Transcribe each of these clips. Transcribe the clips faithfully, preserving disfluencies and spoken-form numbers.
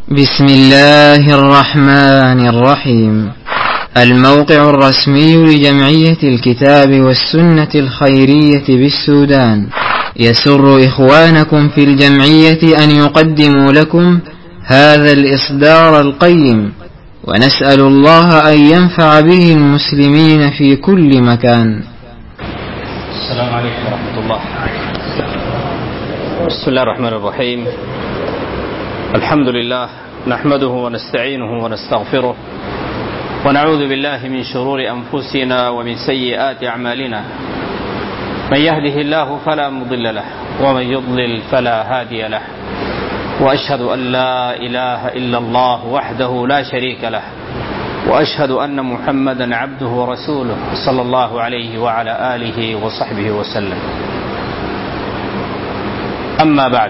بسم الله الرحمن الرحيم. الموقع الرسمي لجمعية الكتاب والسنة الخيرية بالسودان يسر إخوانكم في الجمعية أن يقدموا لكم هذا الإصدار القيم، ونسأل الله أن ينفع به المسلمين في كل مكان. السلام عليكم ورحمة الله. بسم الله الرحمن الرحيم. الحمد لله نحمده ونستعينه ونستغفره ونعوذ بالله من شرور أنفسنا ومن سيئات أعمالنا. من يهده الله فلا مضل له ومن يضلل فلا هادي له، وأشهد أن لا إله إلا الله وحده لا شريك له، وأشهد أن محمدا عبده ورسوله صلى الله عليه وعلى آله وصحبه وسلم. أما بعد،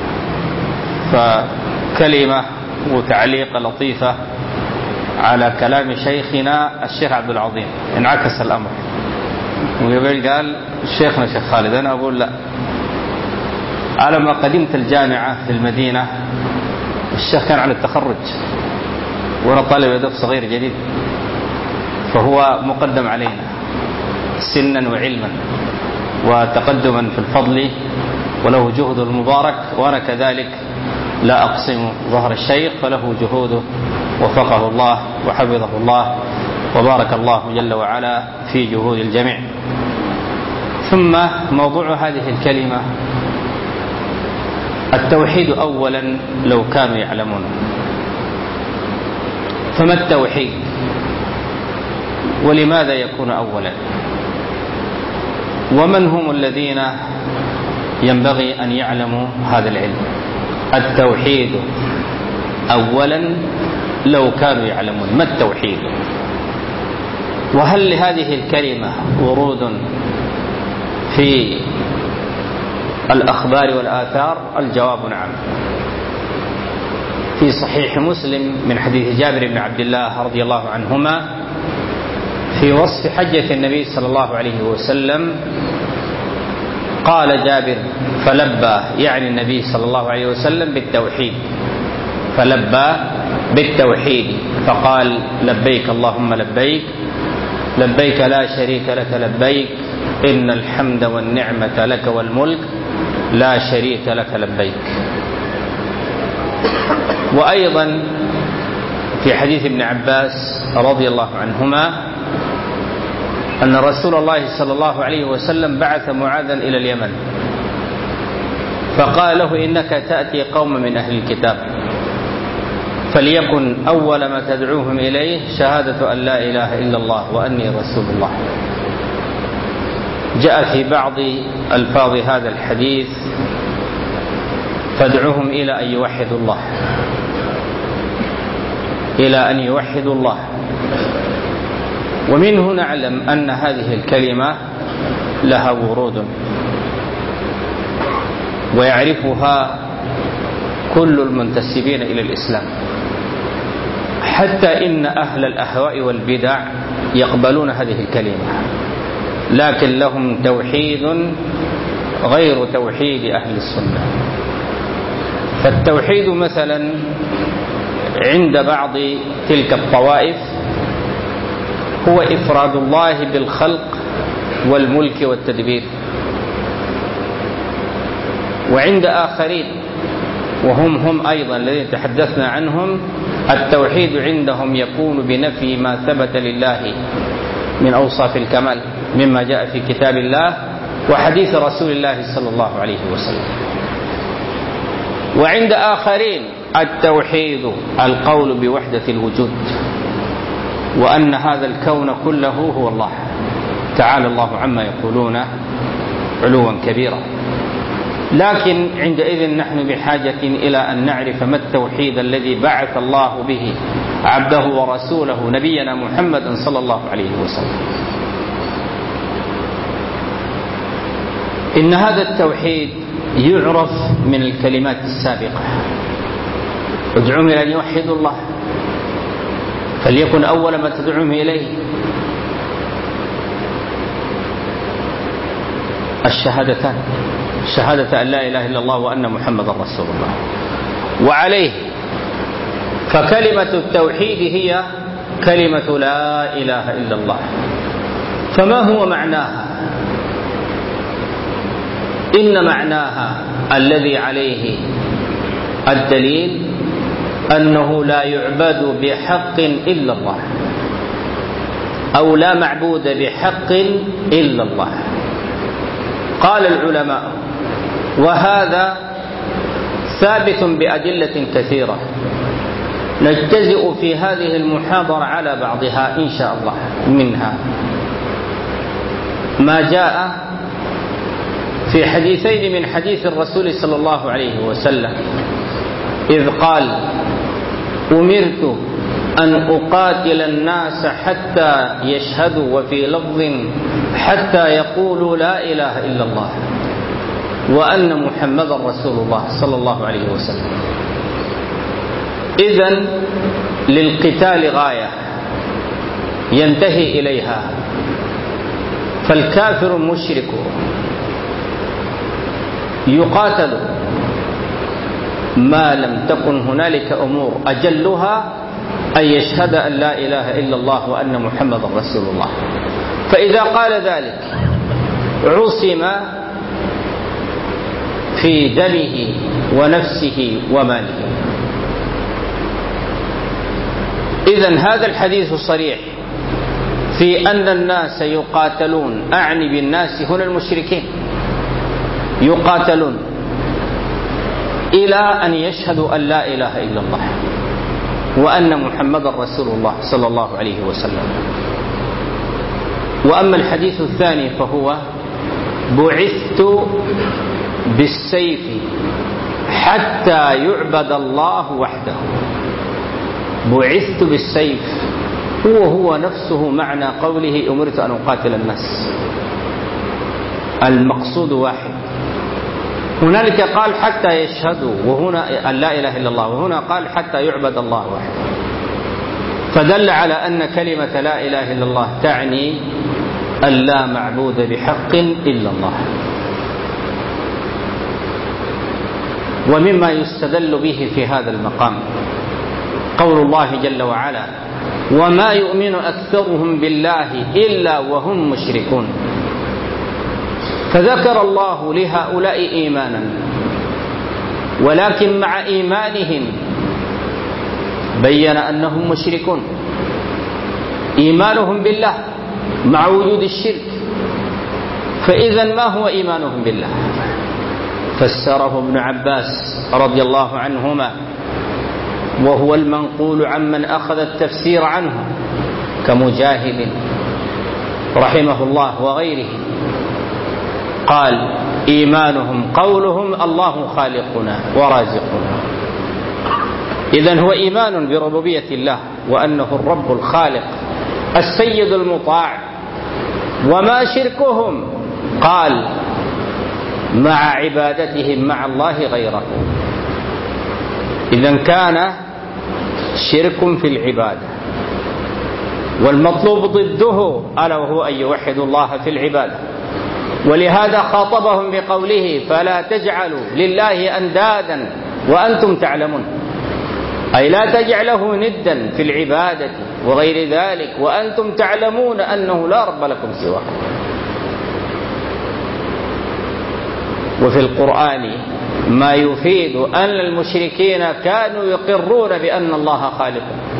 فكلمة وتعليق لطيفة على كلام شيخنا الشيخ عبد العظيم. انعكس الأمر، وقبل قال شيخنا شيخ خالد، أنا أقول لا. على ما قدمت الجامعة في المدينة الشيخ كان على التخرج، وأنا طالب أدب صغير جديد، فهو مقدم علينا سنا وعلما وتقدما في الفضل، وله جهد المبارك، وأنا كذلك لا أقسم ظهر الشيخ، فله جهوده وفقه الله وحفظه الله وبارك الله جل وعلا في جهود الجميع. ثم موضوع هذه الكلمة التوحيد أولا لو كانوا يعلمون. فما التوحيد ولماذا يكون أولا؟ ومن هم الذين ينبغي أن يعلموا هذا العلم؟ التوحيد أولا لو كانوا يعلمون. ما التوحيد؟ وهل لهذه الكلمة ورود في الأخبار والآثار؟ الجواب نعم. في صحيح مسلم من حديث جابر بن عبد الله رضي الله عنهما في وصف حجة النبي صلى الله عليه وسلم، قال جابر: فلبى، يعني النبي صلى الله عليه وسلم، بالتوحيد، فلبى بالتوحيد، فقال: لبيك اللهم لبيك، لبيك لا شريك لك لبيك، إن الحمد والنعمة لك والملك لا شريك لك لبيك. وأيضا في حديث ابن عباس رضي الله عنهما أن رسول الله صلى الله عليه وسلم بعث معاذا إلى اليمن، فقال له: إنك تأتي قوم من أهل الكتاب، فليكن أول ما تدعوهم إليه شهادة أن لا إله إلا الله وأني رسول الله. جاء في بعض ألفاظ هذا الحديث: فادعوهم إلى أن يوحدوا الله، إلى أن يوحدوا الله. ومنه نعلم أن هذه الكلمة لها ورود ويعرفها كل المنتسبين إلى الإسلام، حتى إن أهل الأهواء والبدع يقبلون هذه الكلمة، لكن لهم توحيد غير توحيد أهل السنة. فالتوحيد مثلا عند بعض تلك الطوائف هو إفراد الله بالخلق والملك والتدبير، وعند آخرين وهم هم أيضا الذين تحدثنا عنهم التوحيد عندهم يكون بنفي ما ثبت لله من أوصاف الكمال مما جاء في كتاب الله وحديث رسول الله صلى الله عليه وسلم. وعند آخرين التوحيد القول بوحدة الوجود، وأن هذا الكون كله هو الله، تعالى الله عما يقولون علوا كبيرا. لكن عندئذ نحن بحاجة إلى أن نعرف ما التوحيد الذي بعث الله به عبده ورسوله نبينا محمد صلى الله عليه وسلم. إن هذا التوحيد يعرف من الكلمات السابقة: ادعوهم إلى أن يوحدوا الله، فليكن أول ما تدعوهم إليه الشهادتان، شهادة أن لا إله إلا الله وأن محمد رسول الله. وعليه فكلمة التوحيد هي كلمة لا إله إلا الله. فما هو معناها؟ إن معناها الذي عليه الدليل أنه لا يعبد بحق إلا الله، أو لا معبود بحق إلا الله. قال العلماء: وهذا ثابت بأدلة كثيرة، نجتزئ في هذه المحاضرة على بعضها إن شاء الله. منها ما جاء في حديثين من حديث الرسول صلى الله عليه وسلم إذ قال: أمرت أن أقاتل الناس حتى يشهدوا، وفي لفظ حتى يقولوا لا إله إلا الله وأن محمدا رسول الله صلى الله عليه وسلم. إذن للقتال غاية ينتهي إليها، فالكافر المشرك يقاتل ما لم تكن هنالك أمور أجلها أن يشهد أن لا إله إلا الله وأن محمدا رسول الله. فإذا قال ذلك عصم في دمه ونفسه وماله. إذن هذا الحديث صريح في أن الناس يقاتلون، أعني بالناس هنا المشركين، يقاتلون إلى أن يشهدوا أن لا إله إلا الله وأن محمدا رسول الله صلى الله عليه وسلم. وأما الحديث الثاني فهو: بعثت بالسيف حتى يعبد الله وحده. بعثت بالسيف هو هو نفسه معنى قوله: أمرت أن أقاتل الناس. المقصود واحد. هنالك قال حتى يشهدوا وهنا أن لا إله إلا الله، وهنا قال حتى يعبد الله وحده، فدل على أن كلمة لا إله إلا الله تعني أن لا معبود بحق إلا الله. ومما يستدل به في هذا المقام قول الله جل وعلا: وما يؤمن أكثرهم بالله إلا وهم مشركون. فذكر الله لهؤلاء إيمانا، ولكن مع إيمانهم بين أنهم مشركون. إيمانهم بالله مع وجود الشرك، فإذا ما هو إيمانهم بالله؟ فسره ابن عباس رضي الله عنهما، وهو المنقول عمن أخذ التفسير عنه كمجاهد رحمه الله وغيره، قال: إيمانهم قولهم الله خالقنا ورازقنا. إذن هو إيمان بربوبية الله وأنه الرب الخالق السيد المطاع. وما شركهم؟ قال: مع عبادتهم مع الله غيره. إذن كان شرك في العبادة، والمطلوب ضده ألا وهو أن يوحدوا الله في العبادة. ولهذا خاطبهم بقوله: فلا تجعلوا لله أندادا وأنتم تعلمون، أي لا تجعله ندا في العبادة وغير ذلك وأنتم تعلمون أنه لا رب لكم سواه. وفي القرآن ما يفيد أن المشركين كانوا يقرون بأن الله خالق،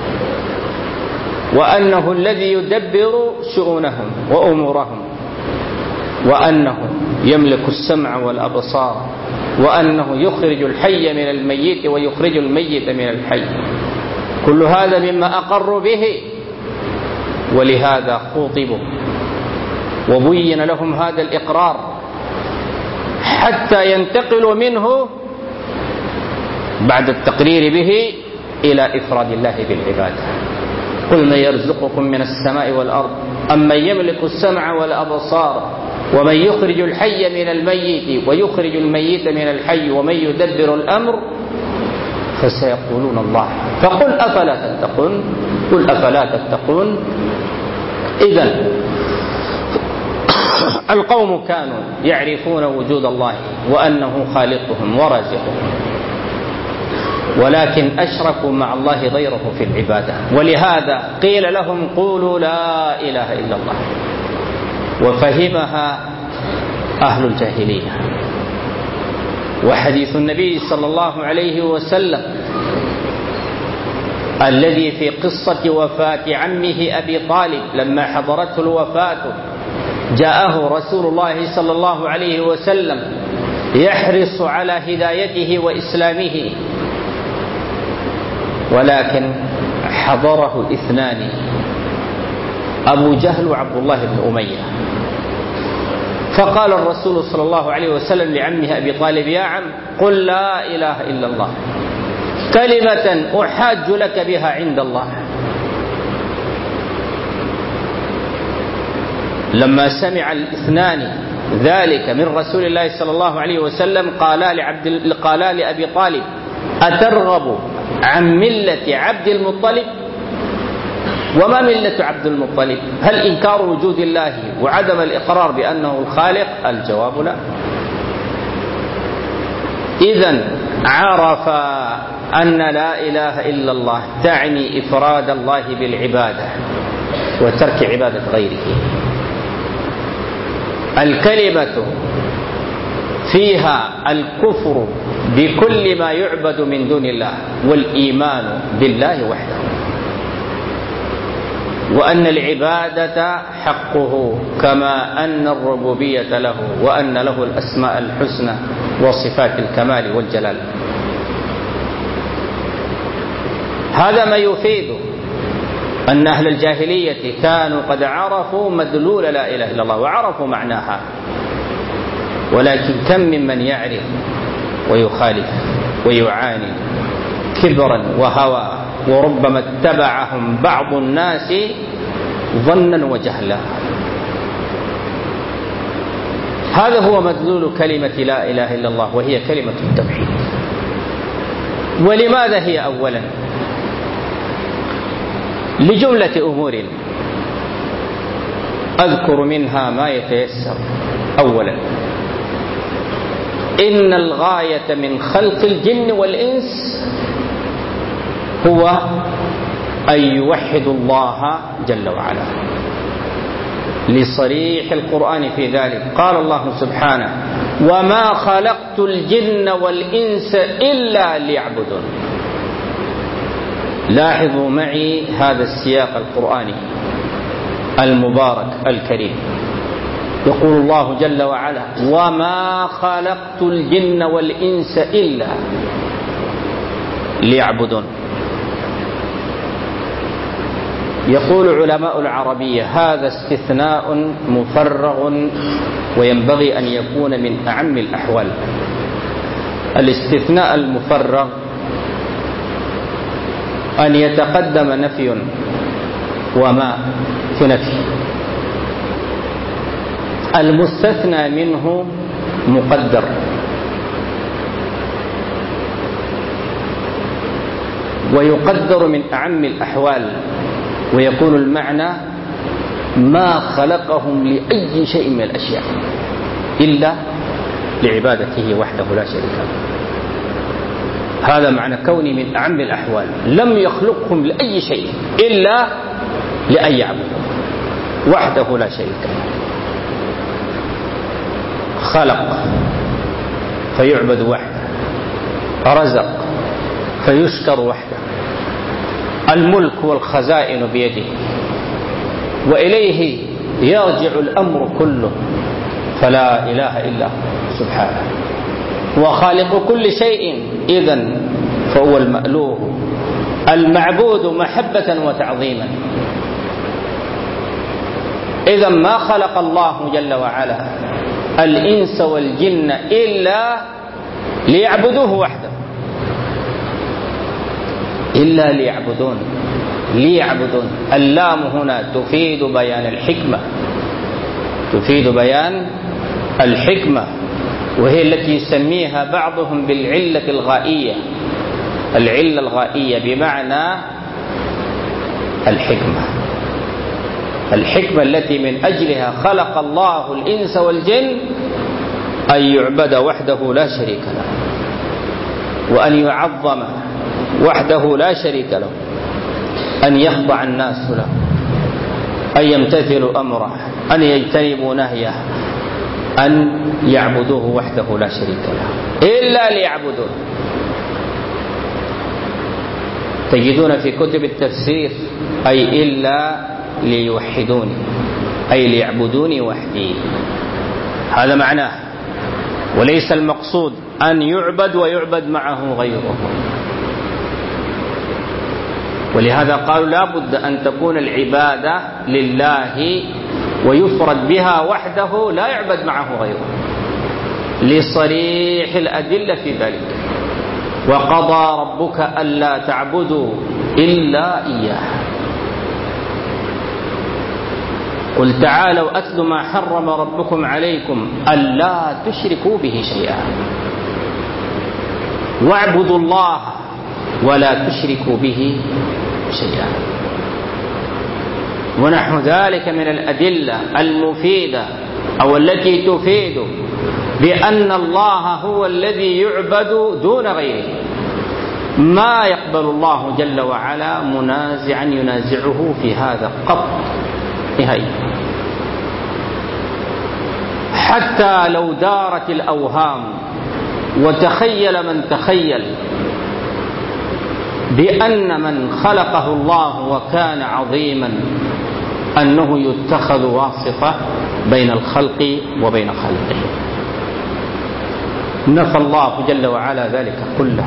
وأنه الذي يدبر شؤونهم وأمورهم، وأنه يملك السمع والأبصار، وأنه يخرج الحي من الميت ويخرج الميت من الحي. كل هذا مما أقروا به، ولهذا خوطبوا وبين لهم هذا الإقرار حتى ينتقلوا منه بعد التقرير به إلى إفراد الله بالعبادة. قل من يرزقكم من السماء والأرض أم من يملك السمع والأبصار ومن يخرج الحي من الميت ويخرج الميت من الحي ومن يدبر الأمر فسيقولون الله فقل أفلا تتقون قل أفلا تتقون. إذن القوم كانوا يعرفون وجود الله وأنه خالقهم ورازقهم، ولكن أشركوا مع الله غيره في العبادة. ولهذا قيل لهم قولوا لا إله إلا الله، وفهمها أهل الجاهلية. وحديث النبي صلى الله عليه وسلم الذي في قصة وفاة عمه أبي طالب لما حضرته الوفاة جاءه رسول الله صلى الله عليه وسلم يحرص على هدايته وإسلامه، ولكن حضره اثنان، أبو جهل وعبد الله بن أمية. فقال الرسول صلى الله عليه وسلم لعمه أبي طالب يا عم قل لا إله إلا الله كلمة أحاج لك بها عند الله. لما سمع الاثنان ذلك من رسول الله صلى الله عليه وسلم قالا لعبد قالا لأبي طالب أترغب عن ملة عبد المطلب؟ وما ملة عبد المطلب؟ هل إنكار وجود الله وعدم الإقرار بأنه الخالق؟ الجواب لا. إذن عرف أن لا إله إلا الله تعني إفراد الله بالعبادة وترك عبادة غيره. الكلمة فيها الكفر بكل ما يعبد من دون الله والإيمان بالله وحده، وأن العبادة حقه كما أن الربوبية له، وأن له الأسماء الحسنى وصفات الكمال والجلال. هذا ما يفيد أن أهل الجاهلية كانوا قد عرفوا مدلول لا إله إلا الله وعرفوا معناها، ولكن كم ممن يعرف ويخالف ويعاني كبرا وهوى، وربما اتبعهم بعض الناس ظنا وجهلا. هذا هو مدلول كلمة لا إله إلا الله، وهي كلمة التوحيد. ولماذا هي أولا؟ لجملة أمور أذكر منها ما يتيسر. أولا، إن الغاية من خلق الجن والإنس هو أن يوحدوا الله جل وعلا، لصريح القرآن في ذلك. قال الله سبحانه وما خلقت الجن والإنس إلا ليعبدون. لاحظوا معي هذا السياق القرآني المبارك الكريم. يقول الله جل وعلا وما خلقت الجن والإنس إلا ليعبدون. يقول علماء العربية هذا استثناء مفرغ وينبغي أن يكون من أعم الأحوال. الاستثناء المفرغ أن يتقدم نفي وما في نفي، المستثنى منه مقدر، ويقدر من أعم الأحوال، ويكون المعنى ما خلقهم لأي شيء من الأشياء إلا لعبادته وحده لا شريك له. هذا معنى كوني من أعم الأحوال، لم يخلقهم لأي شيء إلا لأن يعبدوا وحده لا شريك له. خلق فيعبد وحده، رزق فيشكر وحده، الملك والخزائن بيده، وإليه يرجع الأمر كله، فلا إله إلا هو سبحانه. وخالق كل شيء إذن فهو المألوه المعبود محبة وتعظيما. إذن ما خلق الله جل وعلا الإنس والجن إلا ليعبدوه وحده، إلا ليعبدون. ليعبدون اللام هنا تفيد بيان الحكمة، تفيد بيان الحكمة، وهي التي يسميها بعضهم بالعلة الغائية. العلة الغائية بمعنى الحكمة، الحكمة التي من أجلها خلق الله الإنس والجن أن يعبد وحده لا شريك له، وأن يعظم وحده لا شريك له، أن يخضع الناس له، أن يمتثلوا أمره، أن يجتنبوا نهيه، أن يعبدوه وحده لا شريك له إلا ليعبدوه. تجدون في كتب التفسير أي إلا ليوحدوني، أي ليعبدوني وحدي، هذا معناه، وليس المقصود أن يعبد ويعبد معه غيره. ولهذا قالوا لا بد أن تكون العبادة لله ويفرد بها وحده لا يعبد معه غيره، لصريح الأدلة في ذلك. وقضى ربك ألا تعبدوا إلا إياه. قل تعالوا أتل ما حرم ربكم عليكم ألا تشركوا به شيئا واعبدوا الله ولا تشركوا به شيئا. ونحو ذلك من الأدلة المفيدة أو التي تفيد بأن الله هو الذي يعبد دون غيره، ما يقبل الله جل وعلا منازعا ينازعه في هذا قط نهائيا. حتى لو دارت الأوهام وتخيل من تخيل بأن من خلقه الله وكان عظيما أنه يتخذ واسطة بين الخلق وبين خلقه، نفى الله جل وعلا ذلك كله.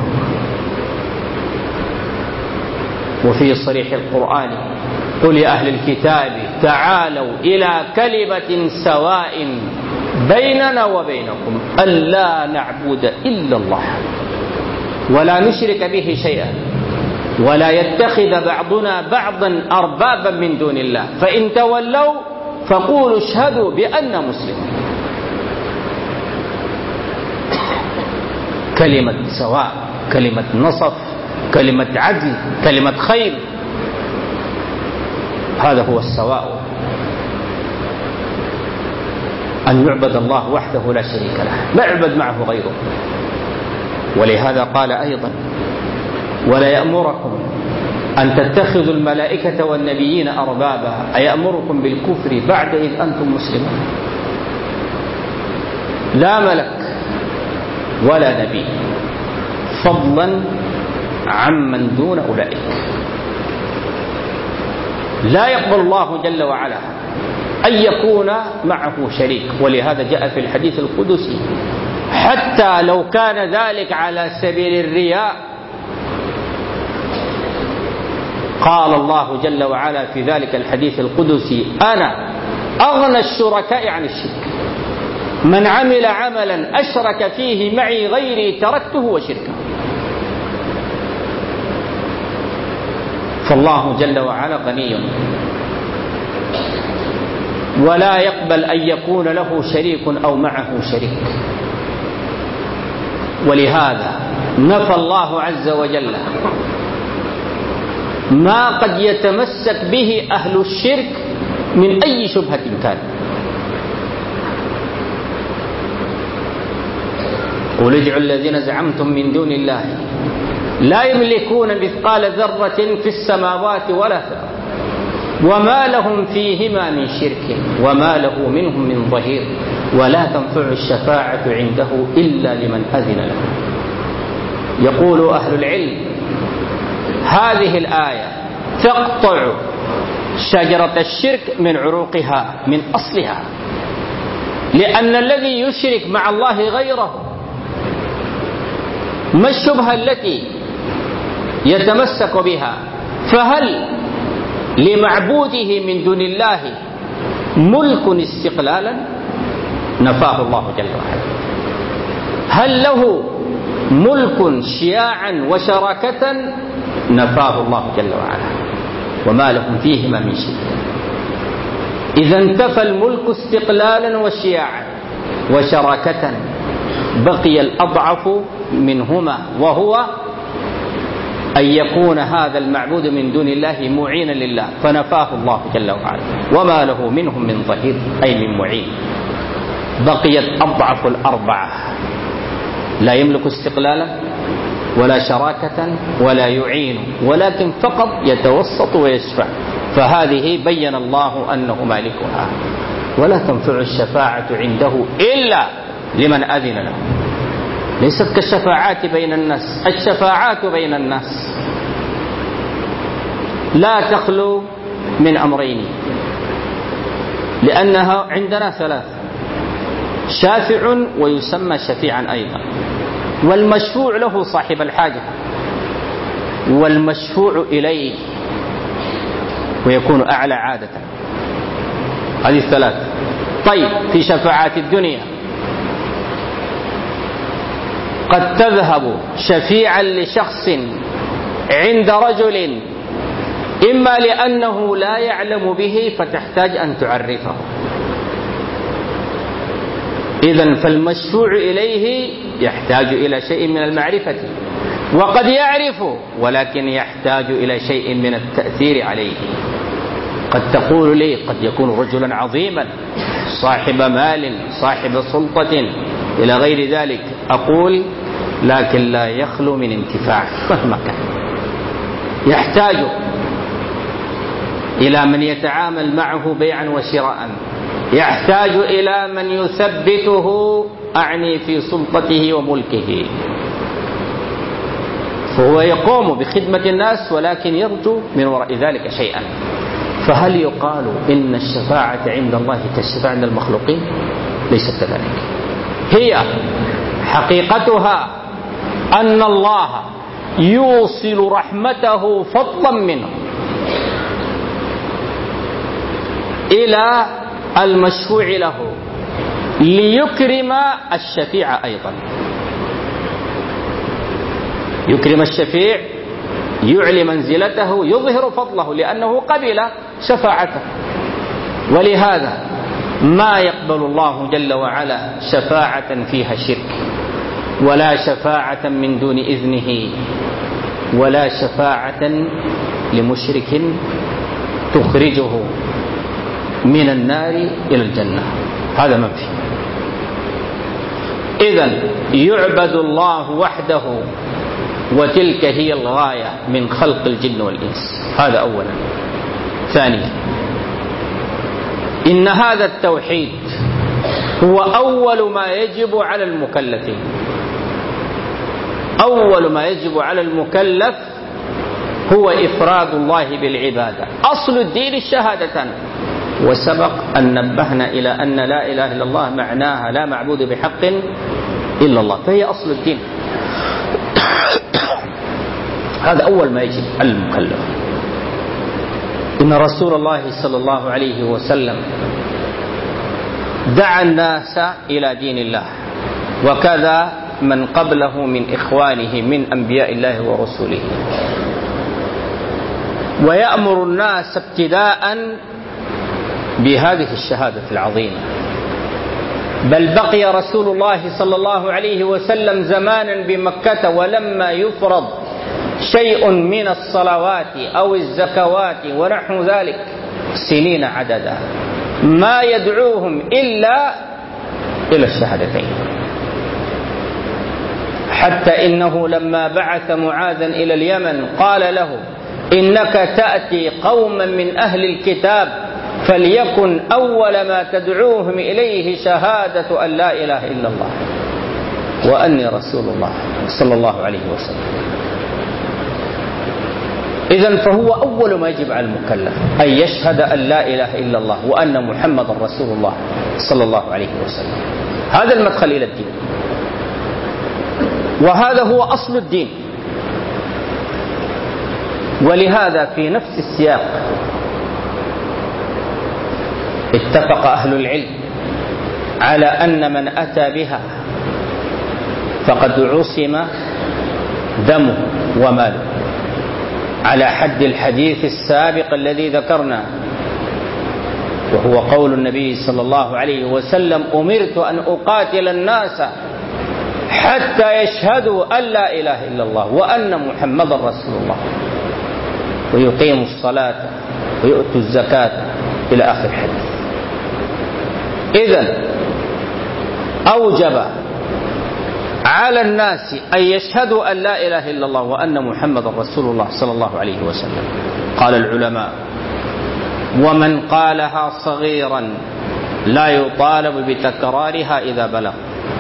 وفي صريح القرآن قل يا أهل الكتاب تعالوا إلى كلمة سواء بيننا وبينكم ألا نعبد إلا الله ولا نشرك به شيئا ولا يتخذ بعضنا بعضا أربابا من دون الله فإن تولوا فقولوا اشهدوا بأننا مسلمون. كلمة سواء، كلمة نصف، كلمة عدل، كلمة خير، هذا هو السواء، أن يعبد الله وحده لا شريك له لا يعبد معه غيره. ولهذا قال أيضا ولا يأمركم أن تتخذوا الملائكة والنبيين أربابا أيأمركم بالكفر بعد إذ أنتم مسلمون. لا ملك ولا نبي فضلا عمن دون أولئك. لا يقبل الله جل وعلا أن يكون معه شريك. ولهذا جاء في الحديث القدسي حتى لو كان ذلك على سبيل الرياء قال الله جل وعلا في ذلك الحديث القدسي أنا أغنى الشركاء عن الشرك من عمل عملا أشرك فيه معي غيري تركته وشركه. فالله جل وعلا غني ولا يقبل أن يكون له شريك أو معه شريك. ولهذا نفى الله عز وجل ما قد يتمسك به أهل الشرك من أي شبهة كان. قل ادعوا الذين زعمتم من دون الله لا يملكون مثقال ذرة في السماوات ولا في الأرض وما لهم فيهما من شرك وما له منهم من ظهير ولا تنفع الشفاعة عنده إلا لمن أذن له. يقول أهل العلم هذه الآية تقطع شجرة الشرك من عروقها من أصلها، لأن الذي يشرك مع الله غيره ما الشبهة التي يتمسك بها؟ فهل لمعبوده من دون الله ملك استقلالا؟ نفاه الله جل وعلا. هل له ملك شياعا وشراكة؟ نفاه الله جل وعلا. وما لهم فيهما من شيء. إذا انتفى الملك استقلالا وشياعا وشراكة بقي الأضعف منهما وهو أن يكون هذا المعبود من دون الله معينا لله فنفاه الله جل وعلا. وما له منهم من ظهير أي من معين. بقيت أضعف الأربعة لا يملك استقلالا ولا شراكة ولا يعين، ولكن فقط يتوسط ويشفع، فهذه بين الله أنه مالكها. ولا تنفع الشفاعة عنده إلا لمن أذن له. ليست كالشفاعات بين الناس. الشفاعات بين الناس لا تخلو من أمرين، لأنها عندنا ثلاث: شافع ويسمى شفيعا أيضا، والمشفوع له صاحب الحاجة، والمشفوع إليه ويكون أعلى عادة. هذه الثلاث. طيب، في شفاعات الدنيا قد تذهب شفيعا لشخص عند رجل، إما لأنه لا يعلم به فتحتاج أن تعرفه، إذن فالمشفوع إليه يحتاج إلى شيء من المعرفة، وقد يعرف ولكن يحتاج إلى شيء من التأثير عليه. قد تقول لي قد يكون رجلا عظيما صاحب مال صاحب سلطة إلى غير ذلك، أقول لكن لا يخلو من انتفاع مهما كان. يحتاج إلى من يتعامل معه بيعا وشراء، يحتاج إلى من يثبته أعني في سلطته وملكه، فهو يقوم بخدمة الناس ولكن يرجو من وراء ذلك شيئا. فهل يقال إن الشفاعة عند الله كالشفاعة عند المخلوقين؟ ليست كذلك. هي حقيقتها أن الله يوصل رحمته فضلا منه إلى المشفوع له ليكرم الشفيع أيضا. يكرم الشفيع، يعلي منزلته، يظهر فضله لأنه قبل شفاعته. ولهذا ما يقبل الله جل وعلا شفاعة فيها شرك، ولا شفاعة من دون إذنه، ولا شفاعة لمشرك تخرجه من النار إلى الجنة، هذا منفي. إذن يعبد الله وحده، وتلك هي الغاية من خلق الجن والإنس. هذا أولا. ثانيا، إن هذا التوحيد هو أول ما يجب على المكلفين. أول ما يجب على المكلف هو إفراد الله بالعبادة. أصل الدين الشهادتان، وسبق أن نبهنا إلى أن لا إله إلا الله معناها لا معبود بحق إلا الله، فهي أصل الدين. هذا أول ما يجب على المكلف. إن رسول الله صلى الله عليه وسلم دعا الناس إلى دين الله، وكذا من قبله من إخوانه من أنبياء الله ورسوله، ويأمر الناس ابتداء بهذه الشهادة العظيمة. بل بقي رسول الله صلى الله عليه وسلم زمانا بمكة، ولما يفرض شيء من الصلوات أو الزكوات ونحو ذلك سنين عددا ما يدعوهم إلا إلى الشهادتين، حتى إنه لما بعث معاذا إلى اليمن قال له: إنك تأتي قوما من أهل الكتاب فليكن أول ما تدعوهم إليه شهادة أن لا إله إلا الله وأني رسول الله صلى الله عليه وسلم. إذن فهو أول ما يجب على المكلف أن يشهد أن لا إله إلا الله وأن محمد رسول الله صلى الله عليه وسلم. هذا المدخل إلى الدين، وهذا هو أصل الدين. ولهذا في نفس السياق اتفق أهل العلم على أن من أتى بها فقد عصم دمه وماله، على حد الحديث السابق الذي ذكرنا، وهو قول النبي صلى الله عليه وسلم: أمرت أن أقاتل الناس حتى يشهدوا أن لا إله إلا الله وأن محمد رسول الله ويقيموا الصلاة ويؤتوا الزكاة إلى آخر الحديث. إذن أوجب على الناس أن يشهدوا أن لا إله إلا الله وأن محمد رسول الله صلى الله عليه وسلم. قال العلماء: ومن قالها صغيرا لا يطالب بتكرارها إذا بلغ،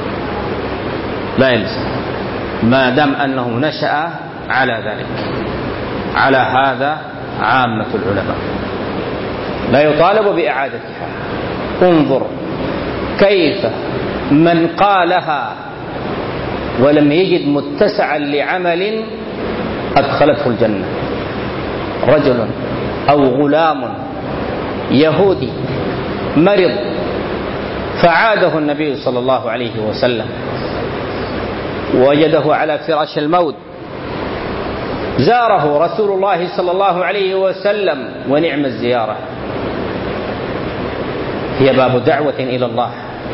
لا يلزم، ما دام أنه نشأ على ذلك. على هذا عامة العلماء، لا يطالب بإعادتها. انظر كيف من قالها ولم يجد متسعا لعمل أدخلته الجنة. رجل أو غلام يهودي مرض فعاده النبي صلى الله عليه وسلم، وجده على فراش الموت، زاره رسول الله صلى الله عليه وسلم، ونعم الزيارة، هي باب دعوة إلى الله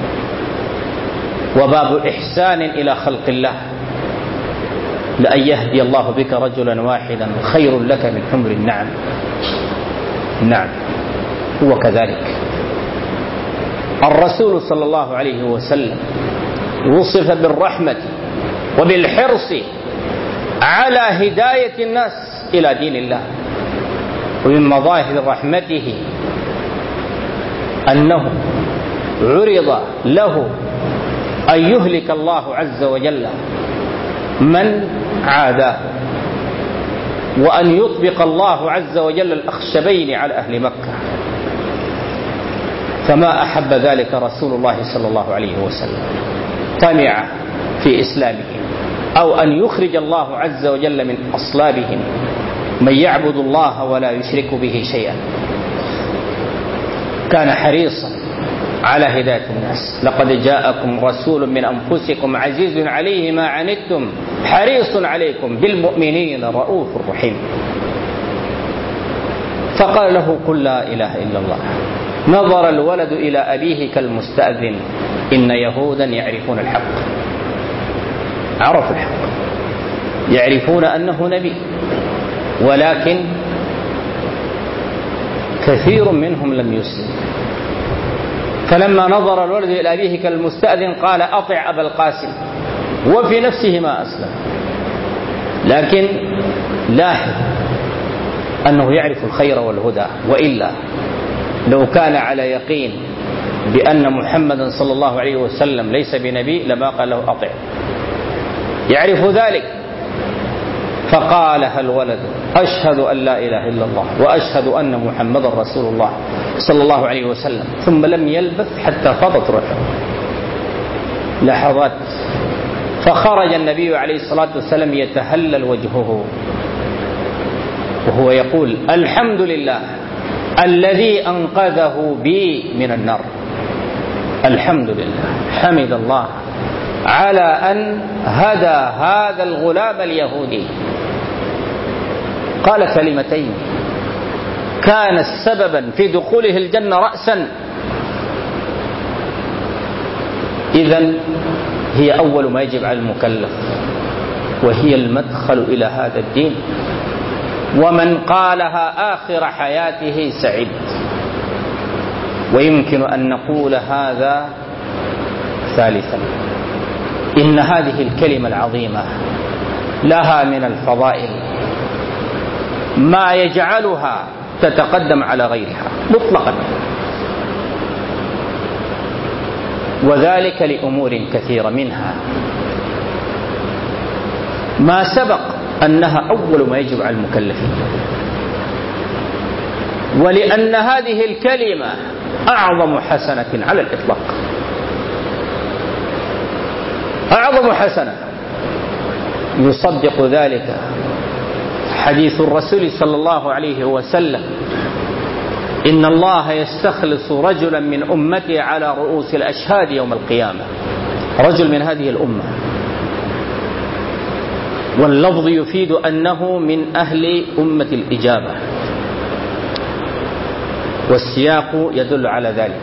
وباب إحسان إلى خلق الله. لأن يهدي الله بك رجلا واحدا خير لك من حمر النعم. نعم، هو كذلك. الرسول صلى الله عليه وسلم وصف بالرحمة وبالحرص على هداية الناس إلى دين الله، ومن مظاهر رحمته أنه عرض له أن يهلك الله عز وجل من عاداه، وأن يطبق الله عز وجل الأخشبين على أهل مكة، فما أحب ذلك رسول الله صلى الله عليه وسلم. طمع في إسلامهم، أو أن يخرج الله عز وجل من أصلابهم من يعبد الله ولا يشرك به شيئا. كان حريصا على هداية الناس. لقد جاءكم رسول من أنفسكم عزيز عليه ما عنتم حريص عليكم بالمؤمنين رؤوف رحيم. فقال له: قل لا إله إلا الله. نظر الولد إلى أبيه كالمستأذن. إن يهودا يعرفون الحق، عرفوا الحق، يعرفون أنه نبي، ولكن كثير منهم لم يسلم. فلما نظر الولد إلى أبيه كالمستأذن قال: أطع أبا القاسم، وفي نفسه ما أسلم. لكن لاحظ أنه يعرف الخير والهدى، وإلا لو كان على يقين بأن محمدا صلى الله عليه وسلم ليس بنبي لما قال له أطع. يعرف ذلك، فقالها الولد: أشهد أن لا إله إلا الله وأشهد أن محمدا رسول الله صلى الله عليه وسلم. ثم لم يلبث حتى فاضت روحه لحظات، فخرج النبي عليه الصلاة والسلام يتهلل وجهه وهو يقول: الحمد لله الذي أنقذه بي من النار. الحمد لله، حمد الله على أن هدى هذا الغلام اليهودي. قال كلمتين كان سببا في دخوله الجنة رأسا. إذن هي أول ما يجب على المكلف، وهي المدخل إلى هذا الدين. ومن قالها آخر حياته سعيد. ويمكن أن نقول هذا ثالثا: إن هذه الكلمة العظيمة لها من الفضائل ما يجعلها تتقدم على غيرها مطلقا، وذلك لأمور كثيرة، منها ما سبق أنها أول ما يجب على المكلفين، ولأن هذه الكلمة أعظم حسنة على الإطلاق، أعظم حسنة. يصدق ذلك حديث الرسول صلى الله عليه وسلم: إن الله يستخلص رجلا من أمتي على رؤوس الأشهاد يوم القيامة. رجل من هذه الأمة، واللفظ يفيد أنه من أهل أمة الإجابة، والسياق يدل على ذلك.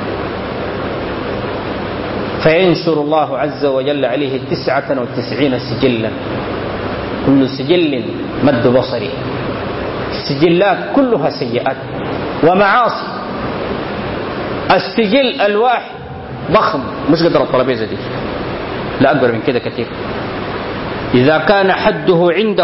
فينشر الله عز وجل عليه تسعة وتسعين سجلا، كل سجل مد بصري، السجلات كلها سيئات ومعاصي. السجل الواحد ضخم، مش قدر الطلبيزة دي، لا أكبر من كده كثير. إذا كان حده عنده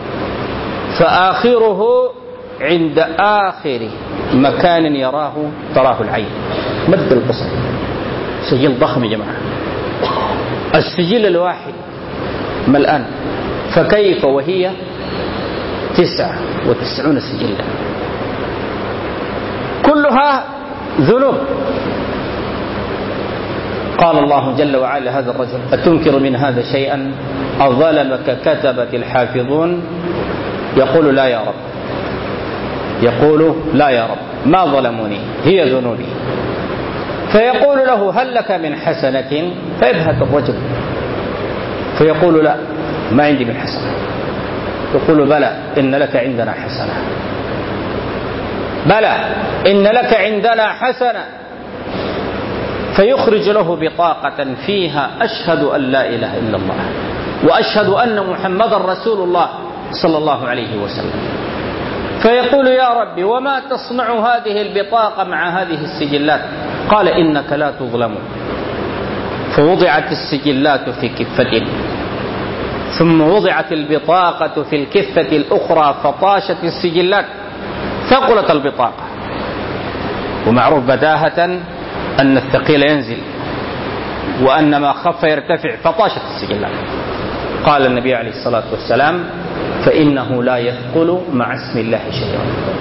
فآخره عند آخر مكان يراه تراه العين، مد البصر. سجل ضخم يا جماعة، السجل الواحد ملآن، فكيف وهي تسعة وتسعون سجلا كلها ذنوب. قال الله جل وعلا هذا الرجل: أتنكر من هذا شيئا؟ أظلمك كتبة الحافظون؟ يقول: لا يا رب. يقول: لا يا رب، ما ظلموني، هي ذنوبي. فيقول له: هل لك من حسنة؟ فيبهت الرجل فيقول: لا، ما عندي من حسنة. يقول: بلى، إن لك عندنا حسنة. بلى، إن لك عندنا حسنة. فيخرج له بطاقة فيها: أشهد أن لا إله إلا الله وأشهد أن محمدا رسول الله صلى الله عليه وسلم. فيقول: يا ربي، وما تصنع هذه البطاقة مع هذه السجلات؟ قال: إنك لا تظلم. فوضعت السجلات في كفة، ثم وضعت البطاقة في الكفة الأخرى، فطاشت السجلات، ثقلت البطاقة. ومعروف بداهة أن الثقيل ينزل وأن ما خف يرتفع، فطاشت السجلات. قال النبي عليه الصلاة والسلام: فإنه لا يثقل مع اسم الله شيئا.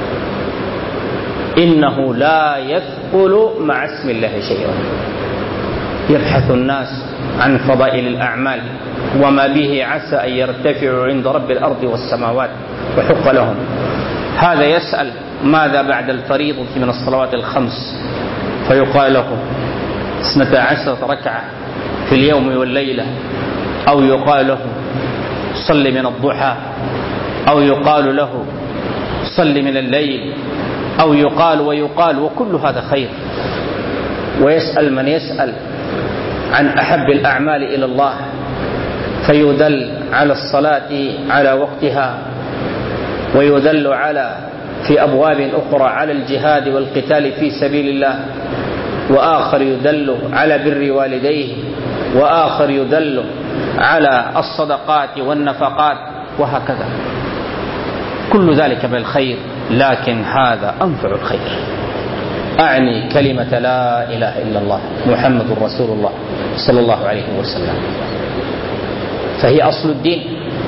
إنه لا يثقل مع اسم الله شيئا. يبحث الناس عن فضائل الأعمال وما به عسى أن يرتفع عند رب الأرض والسماوات، وحق لهم. هذا يسأل: ماذا بعد الفريضة من الصلوات الخمس؟ فيقال له: اثنتا عشرة ركعة في اليوم والليلة، أو يقال له: صل من الضحى، أو يقال له: صل من الليل، أو يقال ويقال، وكل هذا خير. ويسأل من يسأل عن أحب الأعمال إلى الله، فيدل على الصلاة على وقتها، ويدل على في أبواب أخرى على الجهاد والقتال في سبيل الله، وآخر يدل على بر والديه، وآخر يدل على الصدقات والنفقات، وهكذا. كل ذلك بالخير، لكن هذا أنفع الخير. أعني كلمة لا إله إلا الله محمد رسول الله صلى الله عليه وسلم، فهي أصل الدين.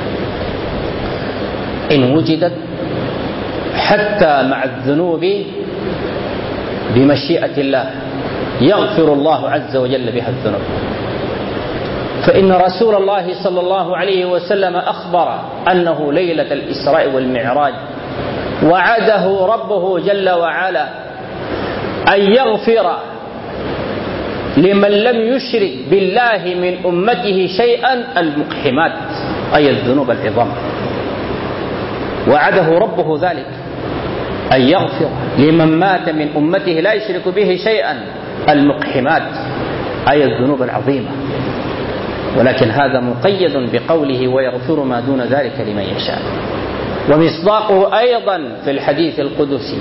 إن وجدت حتى مع الذنوب بمشيئة الله يغفر الله عز وجل بها الذنوب. فإن رسول الله صلى الله عليه وسلم أخبر أنه ليلة الإسراء والمعراج وعده ربه جل وعلا أن يغفر لمن لم يشرك بالله من أمته شيئا المقحمات، أي الذنوب العظام. وعده ربه ذلك، أن يغفر لمن مات من أمته لا يشرك به شيئا المقحمات، أي الذنوب العظيمة. ولكن هذا مقيد بقوله: ويغفر ما دون ذلك لمن يشاء. ومصداقه أيضا في الحديث القدسي: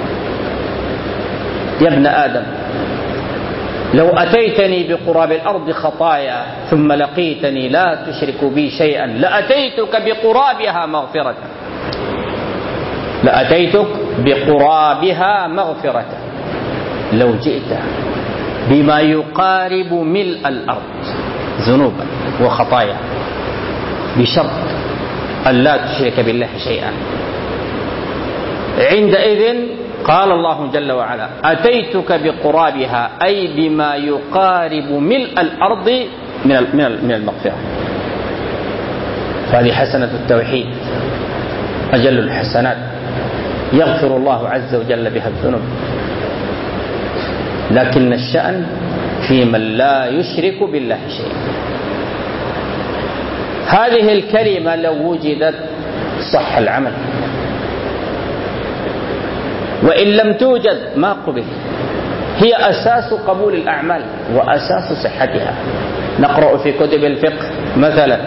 يا ابن آدم، لو أتيتني بقراب الأرض خطايا ثم لقيتني لا تشرك بي شيئا لأتيتك بقرابها مغفرة لأتيتك بقرابها مغفرة لو جئت بما يقارب ملء الأرض ذنوبا وخطايا، بشرط أن لا تشرك بالله شيئا. عندئذ قال الله جل وعلا: أتيتك بقرابها، أي بما يقارب ملء الأرض من المغفرة. فهذه حسنة التوحيد، أجل الحسنات، يغفر الله عز وجل بها الذنوب. لكن الشأن في من لا يشرك بالله شيئا. هذه الكلمة لو وجدت صح العمل، وإن لم توجد ما قبل. هي أساس قبول الأعمال وأساس صحتها. نقرأ في كتب الفقه مثلا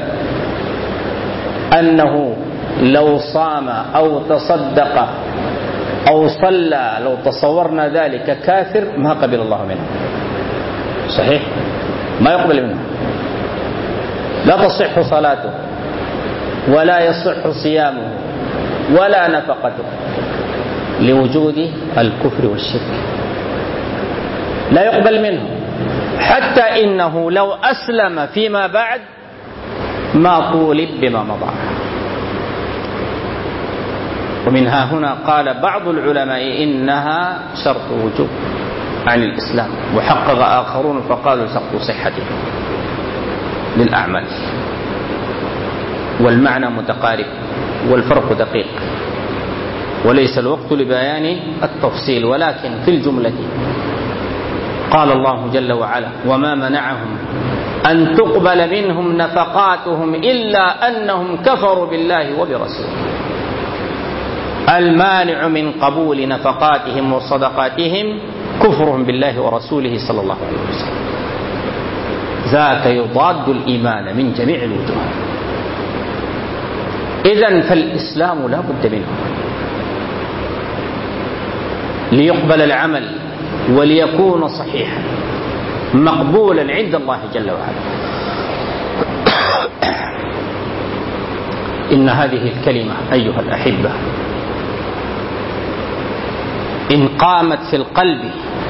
أنه لو صام أو تصدق أو صلى، لو تصورنا ذلك كافر، ما قبل الله منه. صحيح؟ ما يقبل منه. لا تصح صلاته ولا يصح صيامه ولا نفقته لوجود الكفر والشرك، لا يقبل منه، حتى إنه لو أسلم فيما بعد ما طولب بما مضى. ومن ها هنا قال بعض العلماء إنها شرط وجوب عن الإسلام، وحقق آخرون فقالوا شرط صحة للأعمال. والمعنى متقارب والفرق دقيق، وليس الوقت لبيان التفصيل، ولكن في الجملة قال الله جل وعلا: وما منعهم أن تقبل منهم نفقاتهم إلا أنهم كفروا بالله وبرسوله. المانع من قبول نفقاتهم وصدقاتهم كفرهم بالله ورسوله صلى الله عليه وسلم، ذاك يضاد الإيمان من جميع الوجوه. إذن فالإسلام لا بد منه ليقبل العمل وليكون صحيحا مقبولا عند الله جل وعلا. إن هذه الكلمة أيها الأحبة إن قامت في القلب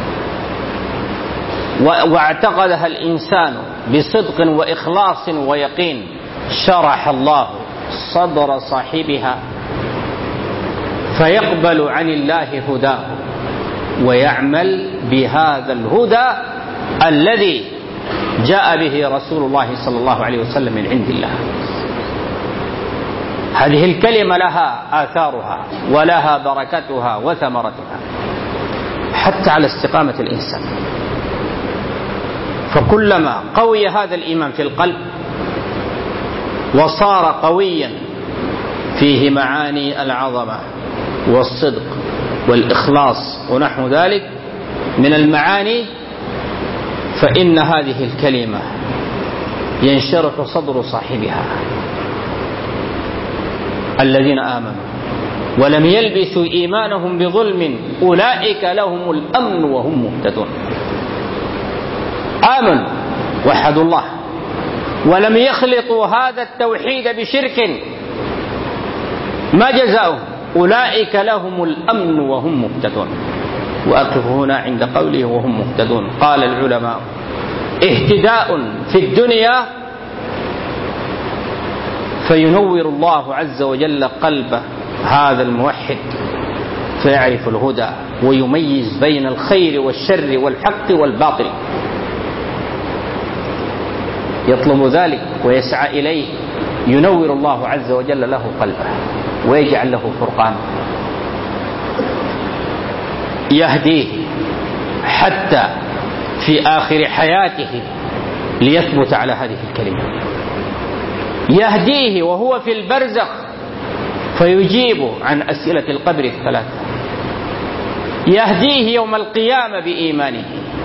واعتقدها الإنسان بصدق وإخلاص ويقين، شرح الله صدر صاحبها فيقبل عن الله هداه ويعمل بهذا الهدى الذي جاء به رسول الله صلى الله عليه وسلم من عند الله. هذه الكلمة لها آثارها ولها بركتها وثمرتها حتى على استقامة الإنسان. فكلما قوي هذا الإيمان في القلب وصار قويا فيه معاني العظمة والصدق والإخلاص ونحو ذلك من المعاني، فإن هذه الكلمة ينشرح صدر صاحبها. الذين آمنوا ولم يلبسوا إيمانهم بظلم أولئك لهم الأمن وهم مهتدون. آمنوا وحدوا الله ولم يخلطوا هذا التوحيد بشرك، ما جزاؤهم؟ أولئك لهم الأمن وهم مهتدون. وأقف هنا عند قوله وهم مهتدون. قال العلماء: اهتداء في الدنيا فينور الله عز وجل قلب هذا الموحد فيعرف الهدى ويميز بين الخير والشر والحق والباطل، يطلب ذلك ويسعى إليه، ينور الله عز وجل له قلبه ويجعل له فرقان يهديه حتى في آخر حياته ليثبت على هذه الكلمة، يهديه وهو في البرزخ فيجيب عن أسئلة القبر الثلاثة، يهديه يوم القيامة بإيمانه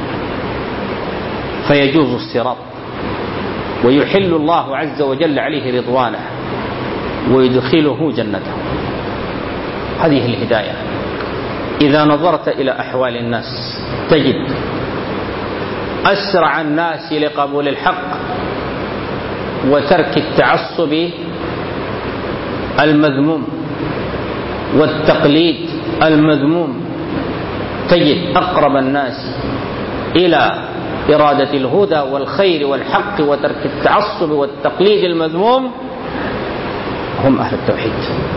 فيجوز الصراط ويحل الله عز وجل عليه رضوانه ويدخله جنته. هذه الهداية. إذا نظرت إلى أحوال الناس تجد أسرع الناس لقبول الحق وترك التعصب المذموم والتقليد المذموم، تجد أقرب الناس إلى إرادة الهدى والخير والحق وترك التعصب والتقليد المذموم هم أهل التوحيد،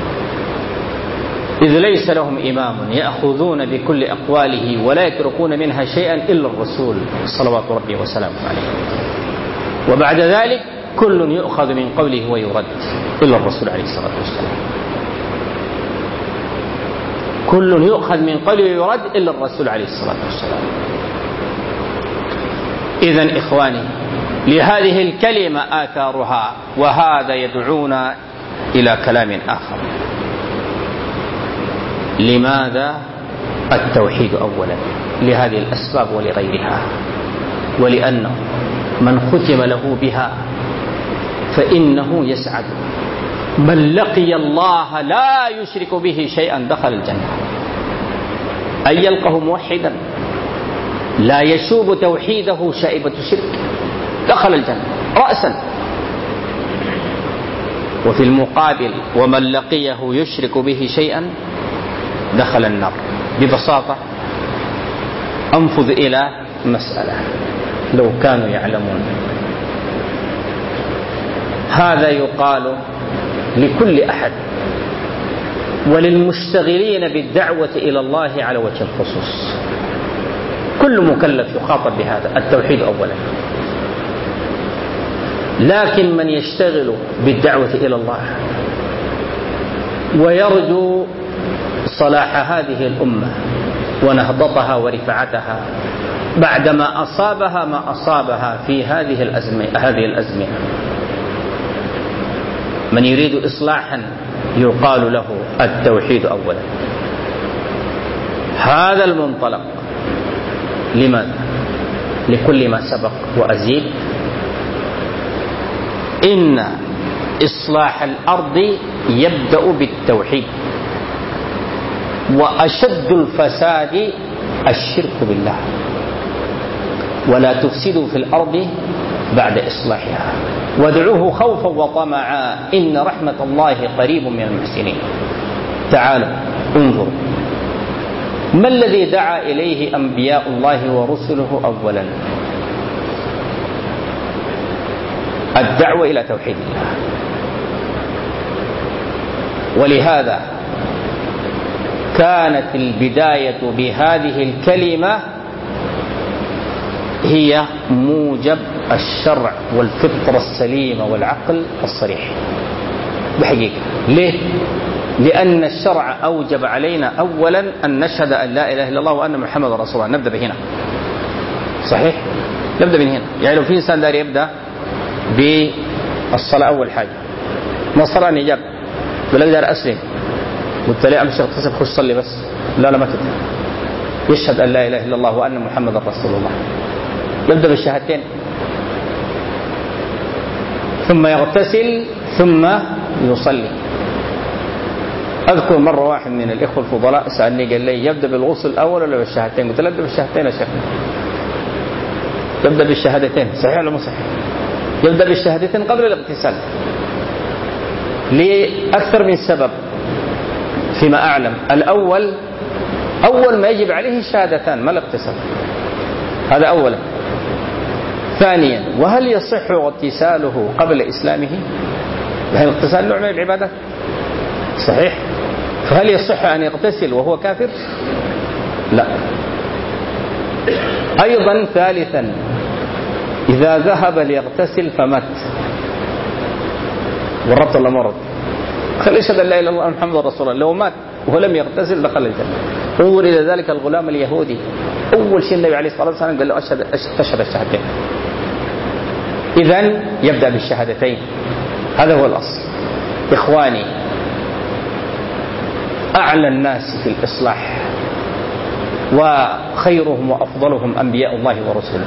إذ ليس لهم إمام يأخذون بكل أقواله ولا يتركون منها شيئا إلا الرسول صلوات ربي وسلامه عليه، وبعد ذلك كل يؤخذ من قوله ويرد إلا الرسول عليه الصلاة والسلام، كل يؤخذ من قوله ويرد إلا الرسول عليه الصلاة والسلام. إذن إخواني، لهذه الكلمة آثارها، وهذا يدعونا إلى كلام آخر. لماذا التوحيد أولا؟ لهذه الأسباب ولغيرها، ولأنه من ختم له بها فإنه يسعد. من لقي الله لا يشرك به شيئا دخل الجنة، أن يلقه موحدا لا يشوب توحيده شائبة شرك دخل الجنة رأسا. وفي المقابل ومن لقيه يشرك به شيئا دخل النار. ببساطة أنفذ إلى مسألة لو كانوا يعلمون. هذا يقال لكل أحد وللمشتغلين بالدعوة إلى الله على وجه الخصوص. كل مكلف يخاطب بهذا التوحيد أولا. لكن من يشتغل بالدعوة إلى الله ويرجو صلاح هذه الأمة ونهضتها ورفعتها بعدما أصابها ما أصابها في هذه الأزمنة هذه الأزمنة من يريد إصلاحا يقال له التوحيد أولا. هذا المنطلق. لماذا؟ لكل ما سبق وأزيد. إن إصلاح الأرض يبدأ بالتوحيد، وأشد الفساد الشرك بالله، ولا تفسدوا في الأرض بعد إصلاحها وادعوه خوفا وطمعا إن رحمة الله قريب من المحسنين. تعالوا انظروا ما الذي دعا إليه أنبياء الله ورسله أولا؟ الدعوة إلى توحيد الله. ولهذا كانت البداية بهذه الكلمة هي موجب الشرع والفطرة السليمة والعقل الصريح بحقيقة. ليه؟ لأن الشرع أوجب علينا أولا أن نشهد أن لا إله إلا الله وأن محمد رسول الله. نبدأ بهنا. صحيح؟ نبدأ من هنا. يعني لو في إنسان داري يبدأ بالصلاة أول حاجة، ما الصلاة نجاب ولا دار أسلم قلت لي أمشي اغتسل خش صلي بس، لا لا ما تدري. يشهد أن لا إله إلا الله وأن محمد رسول الله. يبدأ بالشهادتين ثم يغتسل ثم يصلي. أذكر مرة واحد من الإخوة الفضلاء سألني قال لي يبدأ بالغسل الأول ولا بالشهادتين؟ قلت له يبدأ بالشهادتين يا شيخ. يبدأ بالشهادتين. صحيح ولا مو صحيح؟ يبدأ بالشهادتين قبل الاغتسال لأكثر من سبب فيما أعلم. الأول أول ما يجب عليه الشهادتان ما الاغتسال، هذا أولا. ثانيا وهل يصح اغتساله قبل إسلامه؟ هل الاغتسال نوع من العبادات؟ صحيح. فهل يصح أن يغتسل وهو كافر؟ لا. أيضا ثالثا إذا ذهب ليغتسل فمات ورط الله مرض خلي يشهد أن لا إله إلا الله محمد رسول الله، لو مات ولم يغتسل دخل الجنة. انظر إلى ذلك الغلام اليهودي أول شيء النبي عليه الصلاة والسلام قال له أشهد أشهد الشهادتين. إذن يبدأ بالشهادتين، هذا هو الأصل. إخواني أعلى الناس في الإصلاح وخيرهم وأفضلهم أنبياء الله ورسله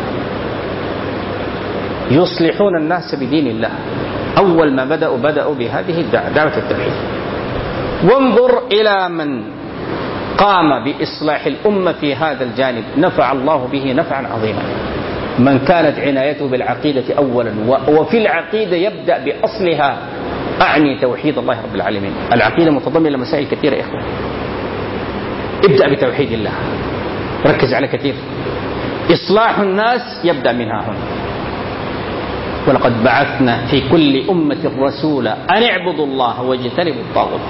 يصلحون الناس بدين الله. أول ما بدأوا بدأوا بهذه الدعوة، دعوة التوحيد. وانظر إلى من قام بإصلاح الأمة في هذا الجانب نفع الله به نفعا عظيما. من كانت عنايته بالعقيدة أولا، وفي العقيدة يبدأ بأصلها، أعني توحيد الله رب العالمين. العقيدة متضمنة مسائل كثيرة يا إخوة. ابدأ بتوحيد الله، ركز على كثير. إصلاح الناس يبدأ منها هنا. ولقد بعثنا في كل أمة رسولا أن اعبدوا الله واجتنبوا الطاغوت.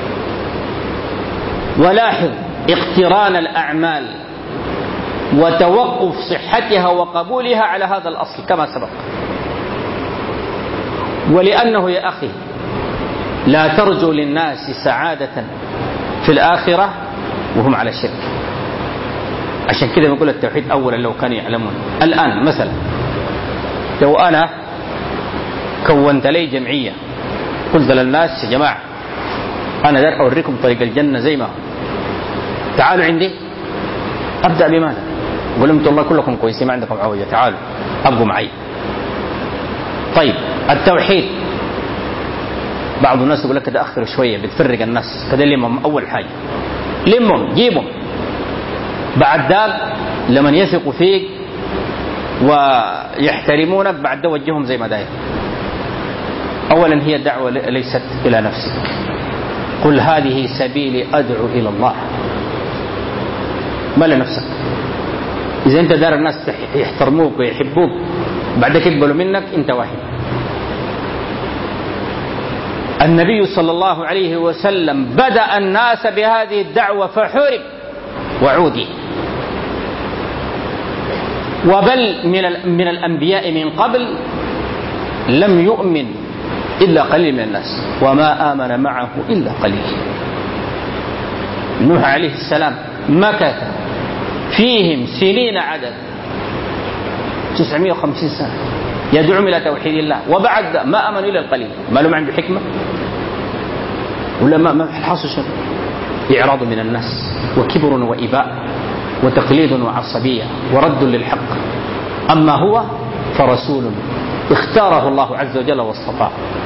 ولاحظ اقتران الأعمال وتوقف صحتها وقبولها على هذا الأصل كما سبق. ولأنه يا أخي لا ترجو للناس سعادة في الآخرة وهم على الشرك. عشان كده نقول التوحيد أولا لو كانوا يعلمون. الآن مثلا لو أنا كونت لي جمعية قلت للناس يا جماعة أنا دار أوريكم طريق الجنة زي ما هو، تعالوا عندي. أبدأ بماذا؟ أقول لهم والله كلكم كويسين ما عندكم عوجة، تعالوا أبقوا معي. طيب التوحيد بعض الناس يقول لك كده أخر شوية بتفرق الناس كده. لمهم أول حاجة لمهم جيبهم، بعد ذلك لمن يثقوا فيك ويحترمونك بعد ده وجههم زي ما داير. أولا هي دعوة ليست إلى نفسك، قل هذه سبيلي أدعو إلى الله، ما لنفسك. إذا أنت دار الناس يحترموك ويحبوك بعدك يقبلوا منك، أنت واحد. النبي صلى الله عليه وسلم بدأ الناس بهذه الدعوة فحرم وعودي، وبل من من الأنبياء من قبل لم يؤمن إلا قليل من الناس، وما آمن معه إلا قليل. نوح عليه السلام مكث فيهم سنين عدد تسعمائة وخمسين سنة يدعو إلى توحيد الله، وبعد ما آمنوا إلا القليل. ما لهم عنده حكمة ولا ما ما حصل شيء؟ إعراض من الناس وكبر وإباء وتقليد وعصبية ورد للحق. أما هو فرسول اختاره الله عز وجل واصطفاه،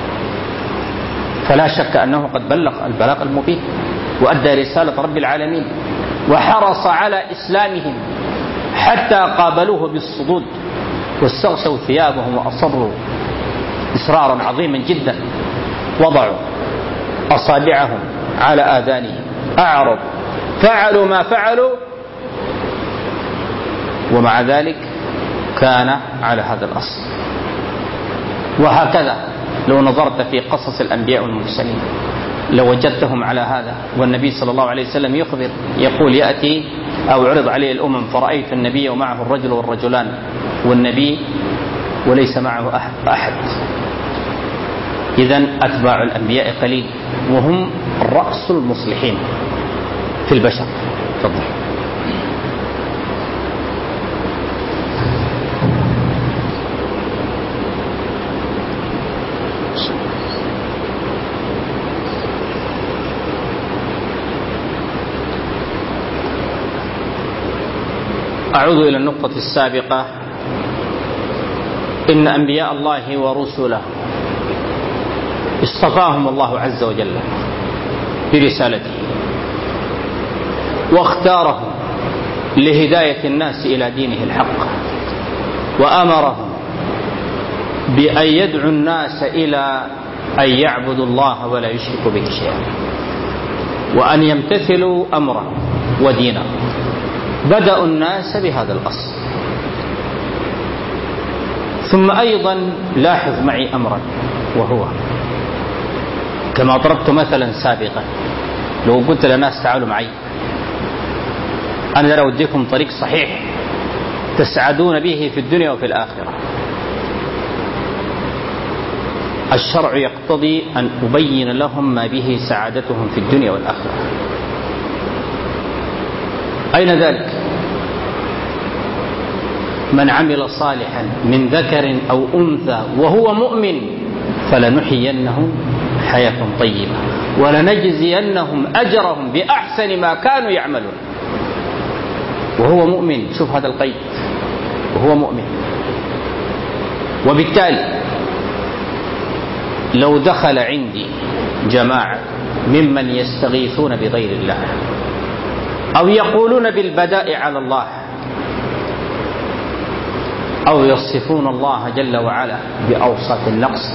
فلا شك أنه قد بلغ البلاغ المبين وأدى رسالة رب العالمين، وحرص على إسلامهم حتى قابلوه بالصدود واستغشوا ثيابهم وأصروا إصرارا عظيما جدا، وضعوا أصابعهم على آذانهم، أعرضوا، فعلوا ما فعلوا، ومع ذلك كان على هذا الأصل. وهكذا لو نظرت في قصص الأنبياء والمرسلين لوجدتهم على هذا. والنبي صلى الله عليه وسلم يخبر يقول يأتي أو عرض عليه الأمم فرأيت النبي ومعه الرجل والرجلان، والنبي وليس معه أحد. إذن أتباع الأنبياء قليل، وهم رأس المصلحين في البشر. تفضل. أعود إلى النقطة السابقة. إن أنبياء الله ورسله اصطفاهم الله عز وجل برسالته، واختارهم لهداية الناس إلى دينه الحق، وأمرهم بأن يدعوا الناس إلى أن يعبدوا الله ولا يشركوا به شيئا، وأن يمتثلوا أمره ودينه. بدأوا الناس بهذا الأصل. ثم أيضا لاحظ معي أمرا، وهو كما ضربت مثلا سابقا، لو قلت للناس تعالوا معي أنا لا أوديكم طريق صحيح تسعدون به في الدنيا وفي الآخرة، الشرع يقتضي أن أبين لهم ما به سعادتهم في الدنيا والآخرة. أين ذلك؟ من عمل صالحا من ذكر أو أنثى وهو مؤمن فلنحيينه حياة طيبة ولنجزينهم أجرهم بأحسن ما كانوا يعملون. وهو مؤمن، شوف هذا القيد، وهو مؤمن. وبالتالي لو دخل عندي جماعة ممن يستغيثون بغير الله أو يقولون بالبداء على الله أو يصفون الله جل وعلا بأوصاف النقص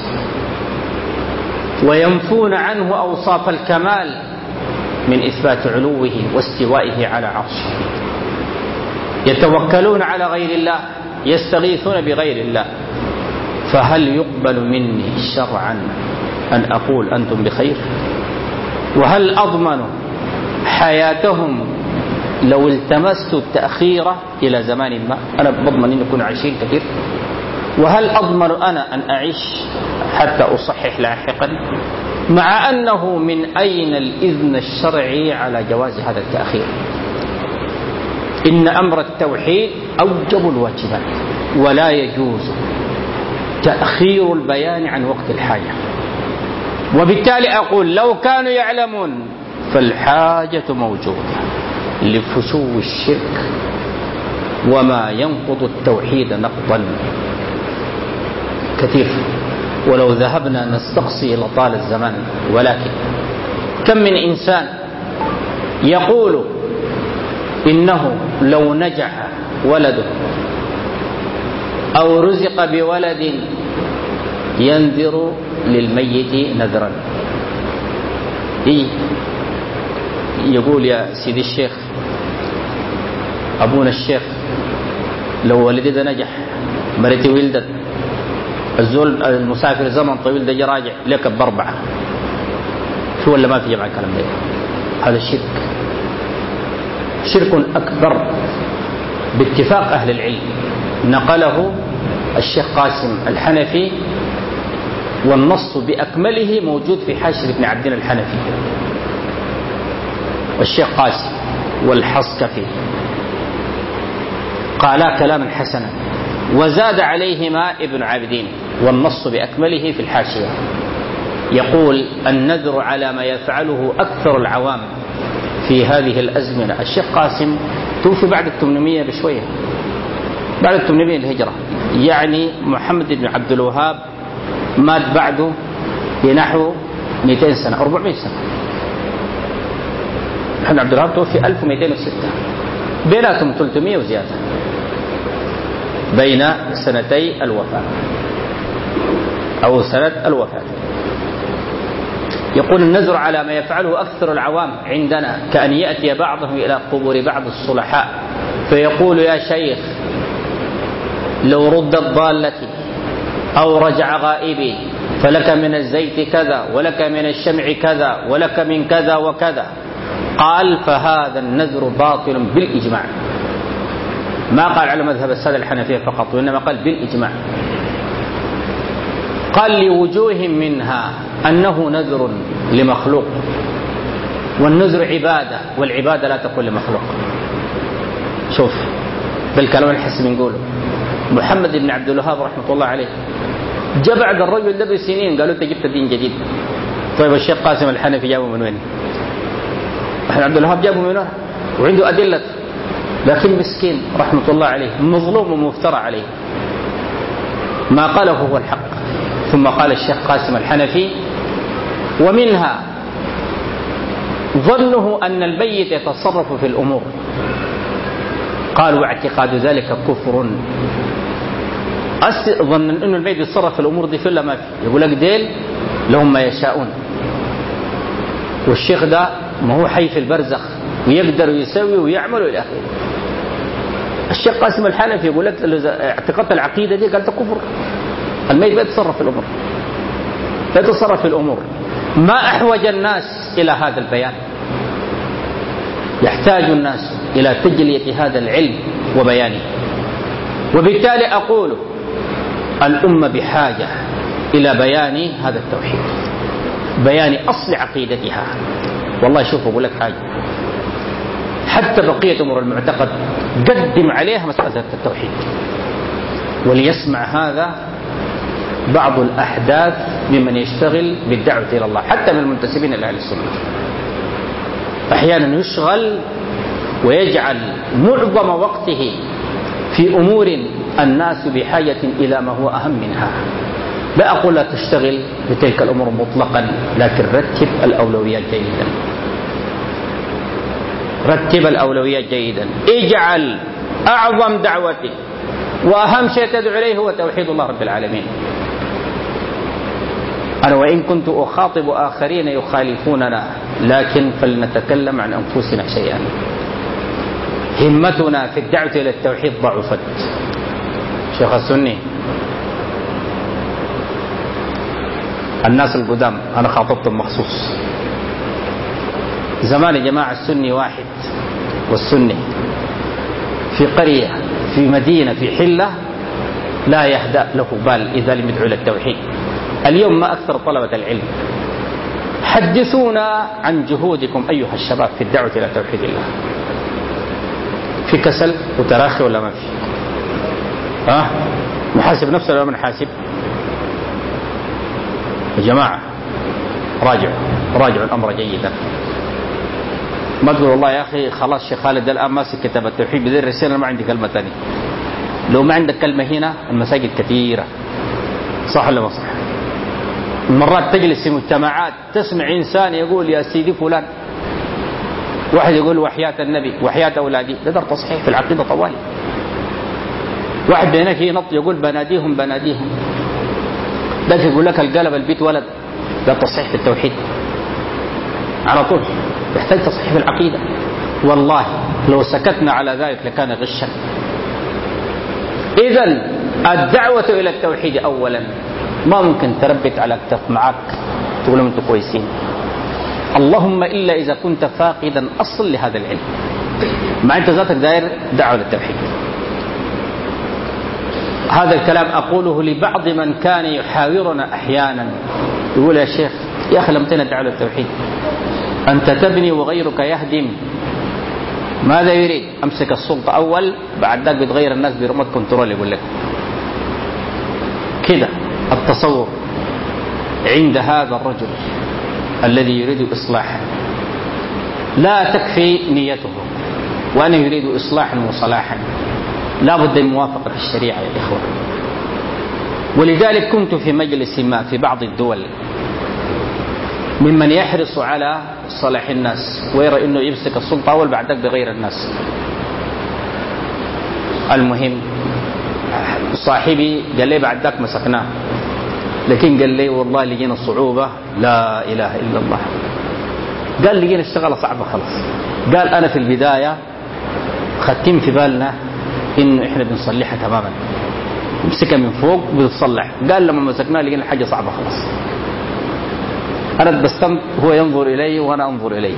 وينفون عنه أوصاف الكمال من إثبات علوه واستوائه على عرشه، يتوكلون على غير الله، يستغيثون بغير الله، فهل يقبل مني شرعا أن أقول أنتم بخير؟ وهل أضمن حياتهم لو التمست التأخير إلى زمان ما؟ أنا بضمن أن يكون عايشين كثير. وهل أضمن أنا أن أعيش حتى أصحح لاحقا؟ مع أنه من أين الإذن الشرعي على جواز هذا التأخير؟ إن أمر التوحيد أوجب الواجبات، ولا يجوز تأخير البيان عن وقت الحاجة. وبالتالي أقول لو كانوا يعلمون فالحاجة موجودة لفشو الشرك وما ينقض التوحيد نقضا كثير. ولو ذهبنا نستقصي لطال الزمان. ولكن كم من إنسان يقول إنه لو نجح ولده أو رزق بولد ينذر للميت نذرا، إيه يقول يا سيدي الشيخ أبونا الشيخ لو والدي ده نجح، مرتي ولدت، الزول المسافر زمن طويل ده راجع لك بأربعة، شو ولا ما في جمع الكلام ده؟ هذا الشرك، شرك أكبر باتفاق أهل العلم، نقله الشيخ قاسم الحنفي، والنص بأكمله موجود في حاشية ابن عبدين الحنفي، والشيخ قاسم والحصكفي قالا كلاما حسنا، وزاد عليهما ابن عابدين والنص بأكمله في الحاشية، يقول النذر على ما يفعله أكثر العوام في هذه الأزمنة. الشيخ قاسم توفي بعد الثمانمائة بشوية، بعد الثمانمائة الهجرة، يعني محمد بن عبد الوهاب مات بعده بنحو مئتين سنة أربعمائة سنة. محمد عبد الوهاب توفي ألف ومئتين وستة، بيناتهم ثلاثمائة وزيادة بين سنتي الوفاة أو سنة الوفاة. يقول النذر على ما يفعله أكثر العوام عندنا، كأن يأتي بعضهم إلى قبور بعض الصلحاء فيقول يا شيخ لو ردت ضالتي أو رجع غائبي فلك من الزيت كذا ولك من الشمع كذا ولك من كذا وكذا. قال فهذا النذر باطل بالإجماع، ما قال على مذهب السادة الحنفية فقط، وإنما قال بالإجماع. قال لوجوه منها أنه نذر لمخلوق، والنذر عبادة، والعبادة لا تكون لمخلوق. شوف بالكلام الحسي بنقوله، محمد بن عبد الوهاب رحمة الله عليه جاء بعد الرجل ده بسنين قالوا انت جبت دين جديد. طيب الشيخ قاسم الحنفي جابه من وين؟ محمد عبد الوهاب جابه من وين؟ وعنده أدلة، لكن مسكين رحمة الله عليه مظلوم ومفترى عليه، ما قاله هو الحق. ثم قال الشيخ قاسم الحنفي ومنها ظنه أن الميت يتصرف في الأمور، قال واعتقاد ذلك كفر. ظن أن الميت يتصرف في الأمور دي فلا ما في، يقول لك ديل لهم ما يشاءون، والشيخ ده ما هو حي في البرزخ ويقدر يسوي ويعمل إلى آخره. الشيخ قاسم الحنفي يقول لك اعتقاد العقيدة دي قال كفر، الميت لا يتصرف في الأمور، لا يتصرف في الأمور. ما أحوج الناس إلى هذا البيان، يحتاج الناس إلى تجلية هذا العلم وبيانه. وبالتالي أقول الأمة بحاجة إلى بيان هذا التوحيد، بيان أصل عقيدتها. والله شوف أقول لك حاجة، حتى بقية أمور المعتقد قدم عليها مسألة التوحيد. وليسمع هذا بعض الأحداث ممن يشتغل بالدعوة إلى الله، حتى من المنتسبين إلى أهل السنة، أحيانا يشغل ويجعل معظم وقته في أمور الناس بحاجة إلى ما هو أهم منها. لا أقول لا تشتغل بتلك الأمور مطلقا، لكن رتب الأولويات جيدا، رتب الأولويات جيدا. اجعل أعظم دعوتك وأهم شيء تدعو إليه هو توحيد الله رب العالمين. أنا وإن كنت أخاطب آخرين يخالفوننا، لكن فلنتكلم عن أنفسنا شيئا. همتنا في الدعوة إلى التوحيد ضعفت. شيخ السني الناس القدام أنا خاطبتهم مخصوص، زمان يا جماعة السني واحد، والسني في قرية في مدينة في حلة لا يهدأ له بال إذا لم يدعو إلى التوحيد. اليوم ما أكثر طلبة العلم. حدثونا عن جهودكم أيها الشباب في الدعوة إلى توحيد الله. في كسل وتراخي ولا ما في؟ ها؟ محاسب نفسه ولا من حاسب؟ يا جماعة راجعوا راجعوا الأمر جيدا. ما تقول والله يا أخي خلاص شيخ خالد الآن ماسك كتاب التوحيد بدير رسالة ما عندي كلمة ثانية. لو ما عندك كلمة هنا المساجد كثيرة، صح ولا ما صح؟ مرات تجلس في مجتمعات تسمع إنسان يقول يا سيدي فلان، واحد يقول وحياة النبي وحياة أولادي، ده در تصحيح في العقيدة طوالي. واحد بينك ينط يقول بناديهم بناديهم. ده يقول لك القلب البيت ولد، ده تصحيح في التوحيد على طول، يحتاج تصحيح في العقيدة. والله لو سكتنا على ذلك لكان غشا. إذن الدعوة إلى التوحيد أولا، ما ممكن تربت على كتف معك تقول لهم أنتم كويسين، اللهم إلا إذا كنت فاقدا أصل لهذا العلم، مع أنت ذاتك داير دعوة للتوحيد. هذا الكلام أقوله لبعض من كان يحاورنا أحيانا، يقول يا شيخ يا أخي لم تنة دعوة للتوحيد، أنت تبني وغيرك يهدم. ماذا يريد؟ أمسك السلطة أول، بعد ذلك بتغير الناس بريموت كنترول. يقول لك كده التصور عند هذا الرجل الذي يريد إصلاحا، لا تكفي نيته وأنه يريد إصلاحا وصلاحا، لا بد من موافقة الشريعة يا إخوة. ولذلك كنت في مجلس ما في بعض الدول ممن يحرص على صلاح الناس ويرى أنه يمسك السلطة أول بعد ذلك بغير الناس. المهم صاحبي قال لي بعد ذلك مسكناه، لكن قال لي والله لقينا الصعوبة لا إله إلا الله. قال لقينا الشغلة صعبة خلاص. قال أنا في البداية خدتين في بالنا إنه إحنا بنصلحها تماما، مسكها من فوق بتصلح. قال لما مسكناه لقينا حاجة صعبة خلاص. أنا تبسمت، هو ينظر إلي وأنا أنظر إليه،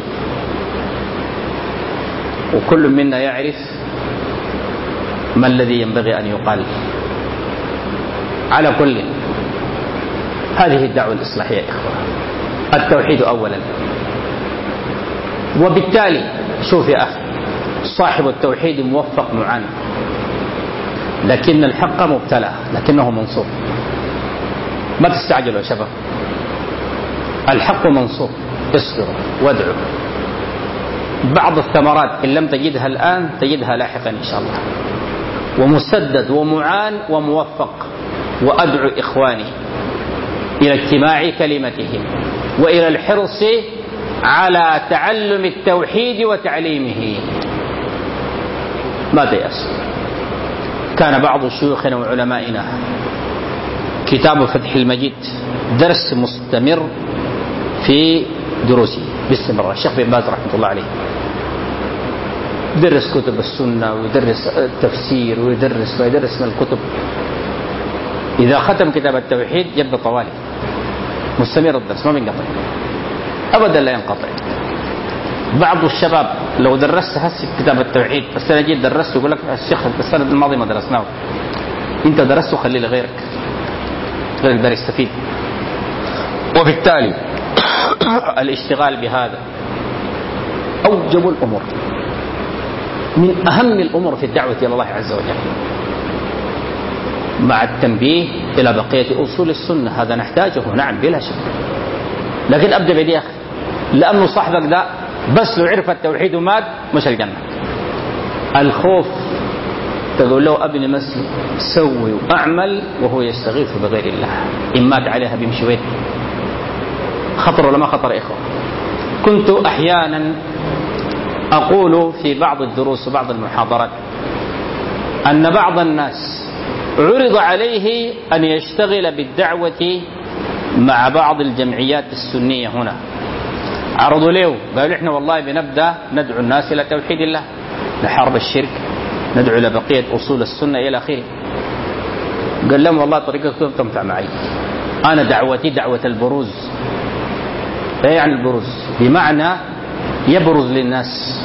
وكل منا يعرف ما الذي ينبغي أن يقال. على كل هذه الدعوة الإصلاحية يا إخوة، التوحيد أولا. وبالتالي شوف يا أخي، صاحب التوحيد موفق معان، لكن الحق مبتلى لكنه منصور. ما تستعجلوا يا شباب، الحق منصور، اصبروا وادعوا. بعض الثمرات إن لم تجدها الآن تجدها لاحقا إن شاء الله. ومسدد ومعان وموفق. وأدعو إخواني إلى اجتماع كلمتهم وإلى الحرص على تعلم التوحيد وتعليمه. ما تيأس. كان بعض شيوخنا وعلمائنا كتاب فتح المجيد درس مستمر في دروسه باستمرار، الشيخ بن باز رحمة الله عليه يدرس كتب السنة ويدرس التفسير ويدرس ويدرس من الكتب. إذا ختم كتاب التوحيد يبدأ طوالي مستمر الدرس ما بينقطع أبدا، لا ينقطع. بعض الشباب لو درست هسه كتاب التوحيد بس أنا جيت درسته يقول لك الشيخ السنة الماضية ما درسناه، أنت درسته خليه لغيرك، غيرك دار يستفيد. وبالتالي الاشتغال بهذا أوجب الأمور، من أهم الأمور في الدعوة إلى الله عز وجل، مع التنبيه إلى بقية أصول السنة. هذا نحتاجه نعم بلا شك، لكن أبدأ بدي أخي، لأنه صاحبك ده بس لو عرف التوحيد ومات مش الجنة. الخوف تقول له أبني مسجد سوي وأعمل وهو يستغيث بغير الله، إن مات عليها بيمشي وين؟ خطر ولا ما خطر إخوة؟ كنت أحيانا أقول في بعض الدروس وبعض المحاضرات أن بعض الناس عرض عليه أن يشتغل بالدعوة مع بعض الجمعيات السنية هنا. عرضوا له قالوا إحنا والله بنبدأ ندعو الناس إلى توحيد الله، لحرب الشرك، ندعو إلى بقية أصول السنة إلى آخره. قال لهم والله طريقتكم تنفع معي، أنا دعوتي دعوة البروز. إيه يعني البروز؟ بمعنى يبرز للناس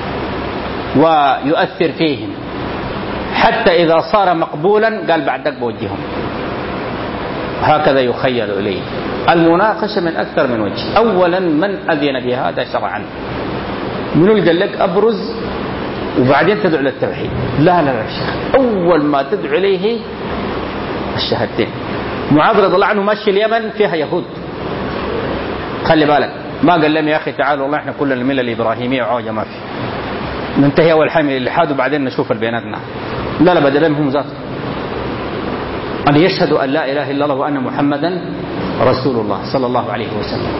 ويؤثر فيهم حتى إذا صار مقبولا قال بعد ذلك بوجههم. هكذا يخيل إليه. المناقشة من أكثر من وجه. أولا من أذن بهذا شرعا؟ من قال لك أبرز وبعدين تدعو للتوحيد؟ لا لا لا شيخ، أول ما تدعو إليه الشهادتين. معاذ رضي الله عنه ماشي اليمن فيها يهود، خلي بالك، ما قال لهم يا أخي تعالوا والله إحنا كل الملة الإبراهيمية وعوجة ما في، ننتهي أول حامل الإلحاد وبعدين نشوف البيناتنا. لا لا، بدل هم ذات أن يشهدوا أن لا إله إلا الله وأن محمدا رسول الله صلى الله عليه وسلم.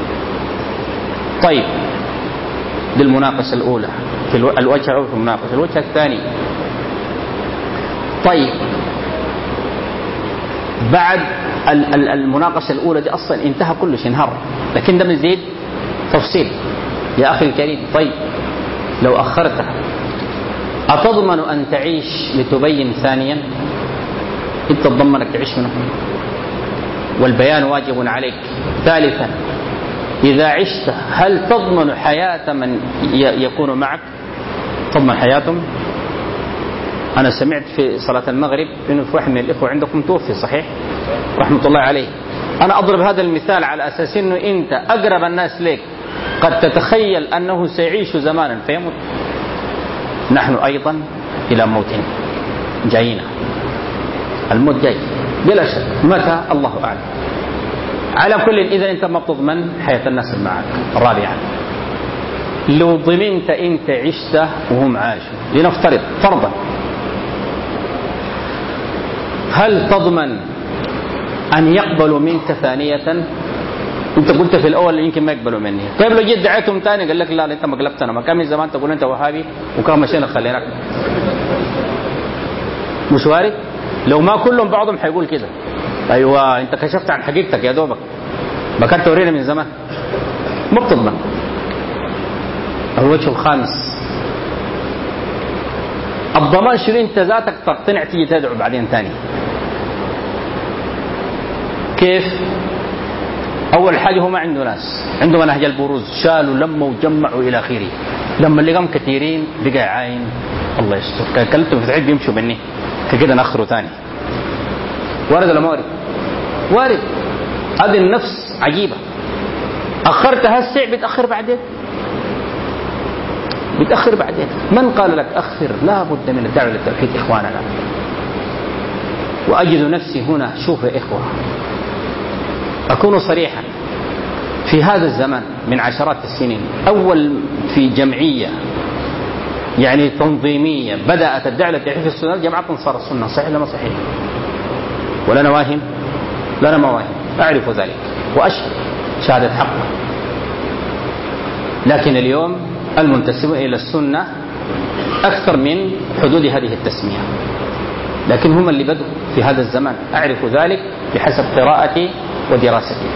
طيب دي المناقشة الأولى في الوجه الأول في المناقشة. الوجه الثاني، طيب بعد المناقشة الأولى دي أصلا انتهى كل شيء، انهار، لكن ده مزيد تفصيل. يا أخي الكريم، طيب لو أخرتها أتضمن أن تعيش لتبين ثانيا؟ أنت تضمن أنك تعيش منه، والبيان واجب عليك. ثالثا، إذا عشت هل تضمن حياة من يكون معك؟ تضمن حياتهم؟ أنا سمعت في صلاة المغرب إنه في واحد من الإخوة عندكم توفي، صحيح؟ رحمة الله عليه. أنا أضرب هذا المثال على أساس إنه أنت أقرب الناس لك قد تتخيل أنه سيعيش زمانا فيموت. نحن أيضا إلى موت جاينا، الموت جاي بلا شك، متى الله أعلم. على كل، إذا أنت ما بتضمن حياة الناس اللي معك. رابعا، لو ضمنت أنت عشت وهم عاشوا، لنفترض فرضا، هل تضمن أن يقبلوا منك ثانية؟ أنت قلت في الأول يمكن ما يقبلوا مني، طيب لو جيت دعيتهم ثاني قال لك لا أنت ما قلبتنا، ما كان من زمان تقول أنت وهابي وكان مشينا خليناك، مش وارد؟ لو ما كلهم بعضهم حيقول كده، أيوة أنت كشفت عن حقيقتك يا دوبك، ما كانت تورينا من زمان. ما بتضمن. الوجه الخامس، الضمان شنو؟ أنت ذاتك تقتنع تيجي تدعو بعدين ثاني. كيف؟ أول حاجة هو ما عنده ناس، عنده منهج البروز، شالوا لما وجمعوا إلى آخره، لما اللي قام كثيرين بقى عاين الله يستر، كلتهم في العيد بيمشوا مني كده نأخروا ثاني. وارد ولا ما وارد؟ وارد. هذه النفس عجيبة، أخرت هالسع بتأخر بعدين، بتأخر بعدين. من قال لك أخر؟ لا بد من الدعوة للتوحيد إخواننا. وأجد نفسي هنا، شوف يا إخوة، أكون صريحا، في هذا الزمن من عشرات السنين، أول في جمعية يعني تنظيمية بدأت الدعوة للتوحيد في السنة جماعة أنصار السنة، صحيح ولا ما صحيح؟ ولا أنا واهم؟ لا أنا ما واهم، أعرف ذلك وأشهد شهادة حق. لكن اليوم المنتسبون إلى السنة أكثر من حدود هذه التسمية، لكن هم اللي بدوا في هذا الزمان، أعرف ذلك بحسب قراءتي ودراستي.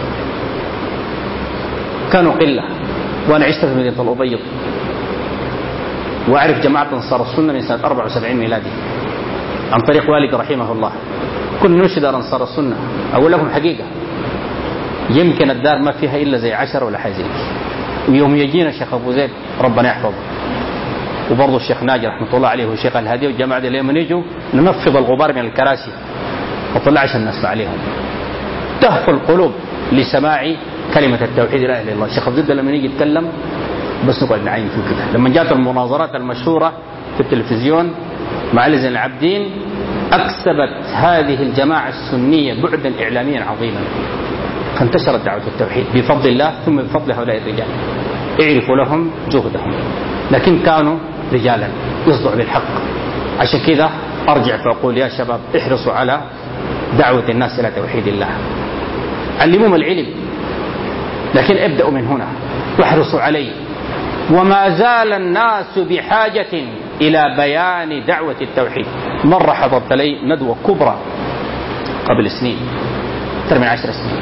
كانوا قلة، وأنا عشت في مدينة الأبيض، وأعرف جماعة أنصار السنة من سنة أربعة وسبعين ميلادي عن طريق والدي رحمه الله. كنا ننشد أنصار السنة. أقول لكم حقيقة، يمكن الدار ما فيها إلا زي عشر ولا حاجة. ويوم يجينا الشيخ أبو زيد ربنا يحفظه، وبرضه الشيخ ناجي رحمة الله عليه والشيخ الهادي والجماعة دي، لما نيجوا ننفض الغبار من الكراسي وطلع عشان نسمع عليهم، تهفو القلوب لسماع كلمة التوحيد لا إله إلا الله. الشيخ أبو زيد لما يجي يتكلم بس نقعد نعين فيه كده. لما جاءت المناظرات المشهورة في التلفزيون مع علي زين العابدين، أكسبت هذه الجماعة السنية بعدا إعلاميا عظيما، فانتشرت دعوة التوحيد بفضل الله ثم بفضل هؤلاء الرجال. اعرفوا لهم جهدهم، لكن كانوا رجالا يصدعوا بالحق. عشان كذا أرجع فأقول يا شباب، احرصوا على دعوة الناس إلى توحيد الله، علموهم العلم، لكن ابدأوا من هنا واحرصوا عليه. وما زال الناس بحاجة إلى بيان دعوة التوحيد. مرة حضرت لي ندوة كبرى قبل سنين، أكثر من عشر سنين،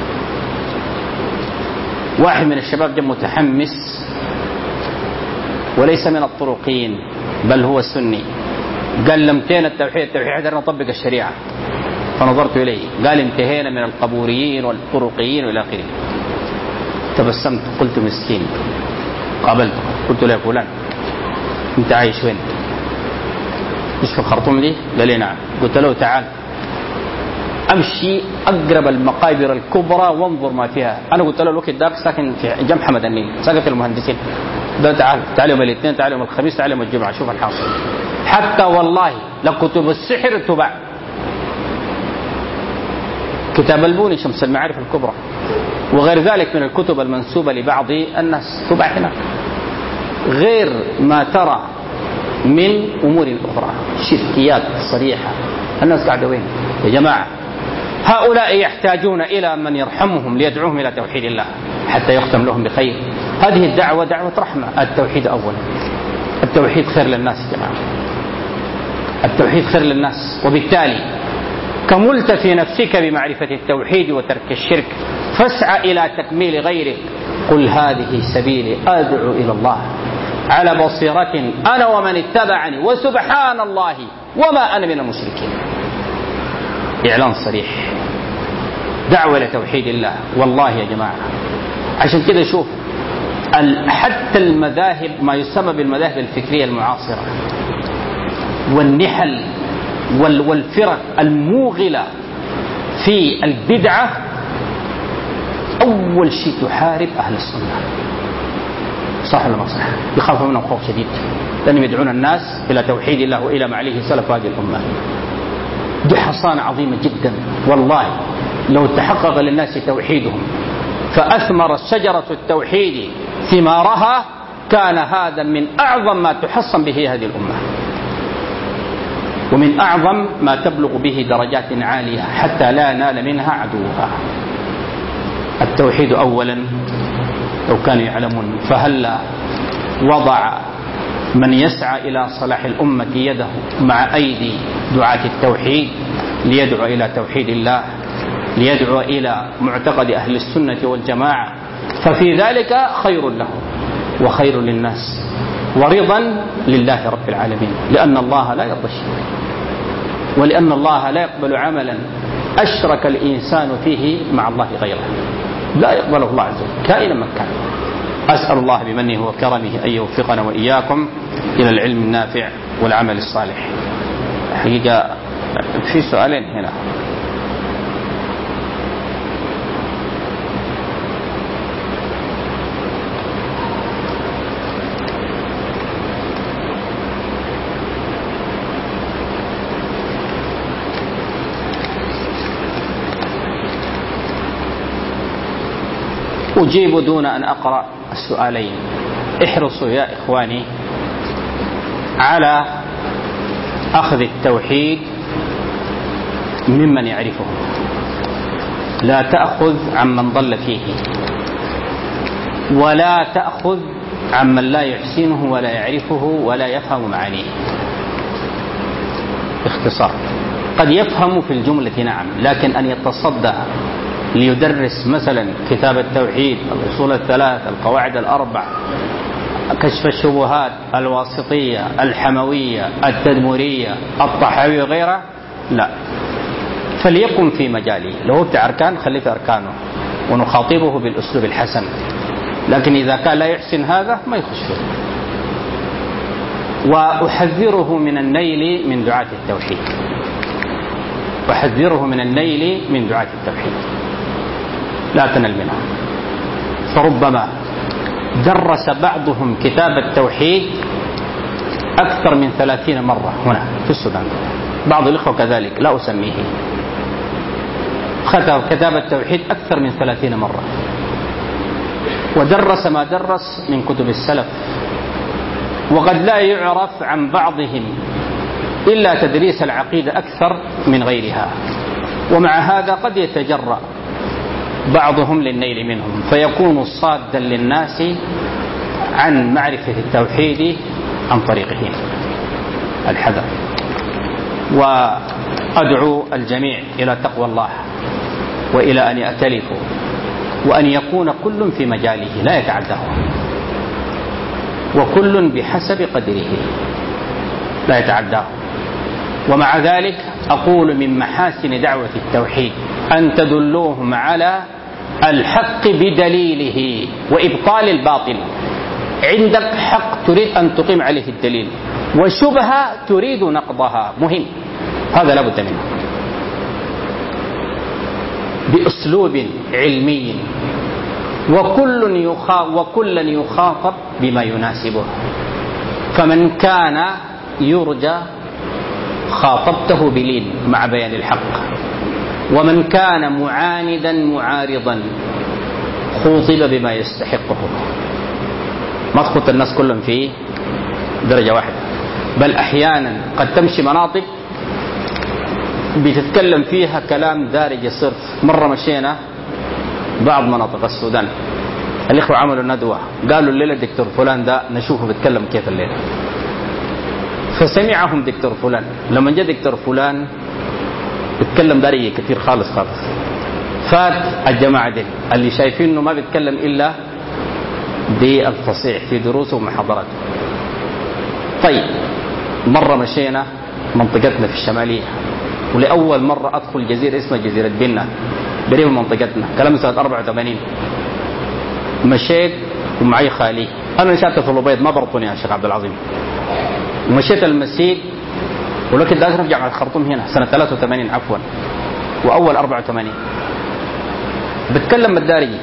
واحد من الشباب جاء متحمس وليس من الطرقين بل هو السني، قال لمتين التوحيد التوحيد حتى نطبق الشريعة. فنظرت إليه قال انتهينا من القبوريين والطرقيين وإلى آخره. تبسمت قلت مسكين. قابلته قلت له يا فلان انت عايش وين؟ مش في الخرطوم دي؟ قال لي نعم. قلت له تعال امشي اقرب المقابر الكبرى وانظر ما فيها. انا قلت له الوقت داك ساكن في جنب حمد النيل، ساكن في المهندسين. قال تعال تعال يوم الاثنين، تعال يوم الخميس، تعال يوم الجمعه، شوف الحاصل. حتى والله لكتب السحر تباع، كتاب البوني شمس المعارف الكبرى وغير ذلك من الكتب المنسوبة لبعض الناس تباع هنا، غير ما ترى من أمور أخرى، شركيات صريحة. الناس قاعدة وين يا جماعة؟ هؤلاء يحتاجون إلى من يرحمهم ليدعوهم إلى توحيد الله حتى يختم لهم بخير. هذه الدعوة دعوة رحمة. التوحيد أولا، التوحيد خير للناس يا جماعة، التوحيد خير للناس. وبالتالي كملت في نفسك بمعرفة التوحيد وترك الشرك فاسعى إلى تكميل غيرك. قل هذه سبيلي أدعو إلى الله على بصيرة أنا ومن اتبعني وسبحان الله وما أنا من المشركين. إعلان صريح، دعوة لتوحيد الله. والله يا جماعة عشان كده شوف حتى المذاهب ما يسمى بالمذاهب الفكرية المعاصرة والنحل والفرق الموغلة في البدعة أول شيء تحارب أهل السنة. صح ولا ما صح؟ يخافوا منهم خوف شديد لأنهم يدعون الناس إلى توحيد الله وإلى ما عليه سلف هذه الأمة. دي حصانة عظيمة جدا والله. لو تحقق للناس توحيدهم فأثمر شجرة التوحيد ثمارها كان هذا من أعظم ما تحصن به هذه الأمة ومن أعظم ما تبلغ به درجات عالية حتى لا ينال منها عدوها. التوحيد أولا لو كانوا يعلمون فهلا وضع من يسعى إلى صلاح الأمة يده مع أيدي دعاة التوحيد ليدعو إلى توحيد الله، ليدعو إلى معتقد أهل السنة والجماعة، ففي ذلك خير له وخير للناس ورضا لله رب العالمين، لأن الله لا يرضى الشرك ولأن الله لا يقبل عملا أشرك الإنسان فيه مع الله غيره، لا يقبله الله عز وجل كائنا من كان. أسأل الله بمنه وكرمه أن يوفقنا وإياكم إلى العلم النافع والعمل الصالح. حقيقة في سؤالين هنا. أجيب دون أن أقرأ السؤالين. احرصوا يا إخواني على أخذ التوحيد ممن يعرفه، لا تأخذ عمن ضل فيه ولا تأخذ عمن لا يحسنه ولا يعرفه ولا يفهم معانيه. باختصار قد يفهم في الجملة نعم، لكن أن يتصدى ليدرس مثلا كتاب التوحيد، الأصول الثلاث، القواعد الأربع، كشف الشبهات، الواسطية، الحموية، التدمرية، الطحاوي وغيره، لا، فليقم في مجاله. لو هو بتاع أركان خليه في أركانه ونخاطبه بالأسلوب الحسن، لكن إذا كان لا يحسن هذا ما يخش فيه. وأحذره من النيل من دعاة التوحيد، أحذره من النيل من دعاة التوحيد، لا تنل منها. فربما درس بعضهم كتاب التوحيد أكثر من ثلاثين مرة هنا في السودان، بعض الإخوة كذلك لا أسميه، ختم كتاب التوحيد أكثر من ثلاثين مرة، ودرس ما درس من كتب السلف، وقد لا يعرف عن بعضهم إلا تدريس العقيدة أكثر من غيرها، ومع هذا قد يتجرأ بعضهم للنيل منهم فيكون صادا للناس عن معرفة التوحيد عن طريقه. الحذر. وأدعو الجميع إلى تقوى الله وإلى أن يأتلفوا وأن يكون كل في مجاله لا يتعداه، وكل بحسب قدره لا يتعداه. ومع ذلك أقول من محاسن دعوة التوحيد أن تدلوهم على الحق بدليله وإبطال الباطل. عندك حق تريد أن تقيم عليه الدليل، وشبهة تريد نقضها، مهم، هذا لا بد منه بأسلوب علمي، وكل يخا وكلا يخاطب بما يناسبه. فمن كان يرجى خاطبته بلين مع بيان الحق، ومن كان معاندا معارضا خوطب بما يستحقه. ما تخط الناس كلهم في درجة واحدة، بل أحيانا قد تمشي مناطق بتتكلم فيها كلام دارج صرف. مرة مشينا بعض مناطق السودان، الإخوة عملوا ندوة، قالوا الليلة الدكتور فلان ده نشوفه بيتكلم كيف الليلة، فسمعهم دكتور فلان. لما جاء دكتور فلان بيتكلم داري كثير خالص خالص. فات الجماعة دي اللي شايفين انه ما بيتكلم الا بالفصيح في دروسه ومحاضراته. طيب مرة مشينا منطقتنا في الشمالية، ولأول مرة أدخل جزيرة اسمها جزيرة بنا قريب من منطقتنا، كلام سنة أربعة وثمانين. مشيت ومعي خالي، أنا نشأت في الأبيض ما برطني يا شيخ عبد العظيم، ومشيت المسجد ولكن داخل في جامعة الخرطوم هنا سنة ثلاثة وثمانين عفوا وأول أربعة وثمانين. بتكلم الدارجي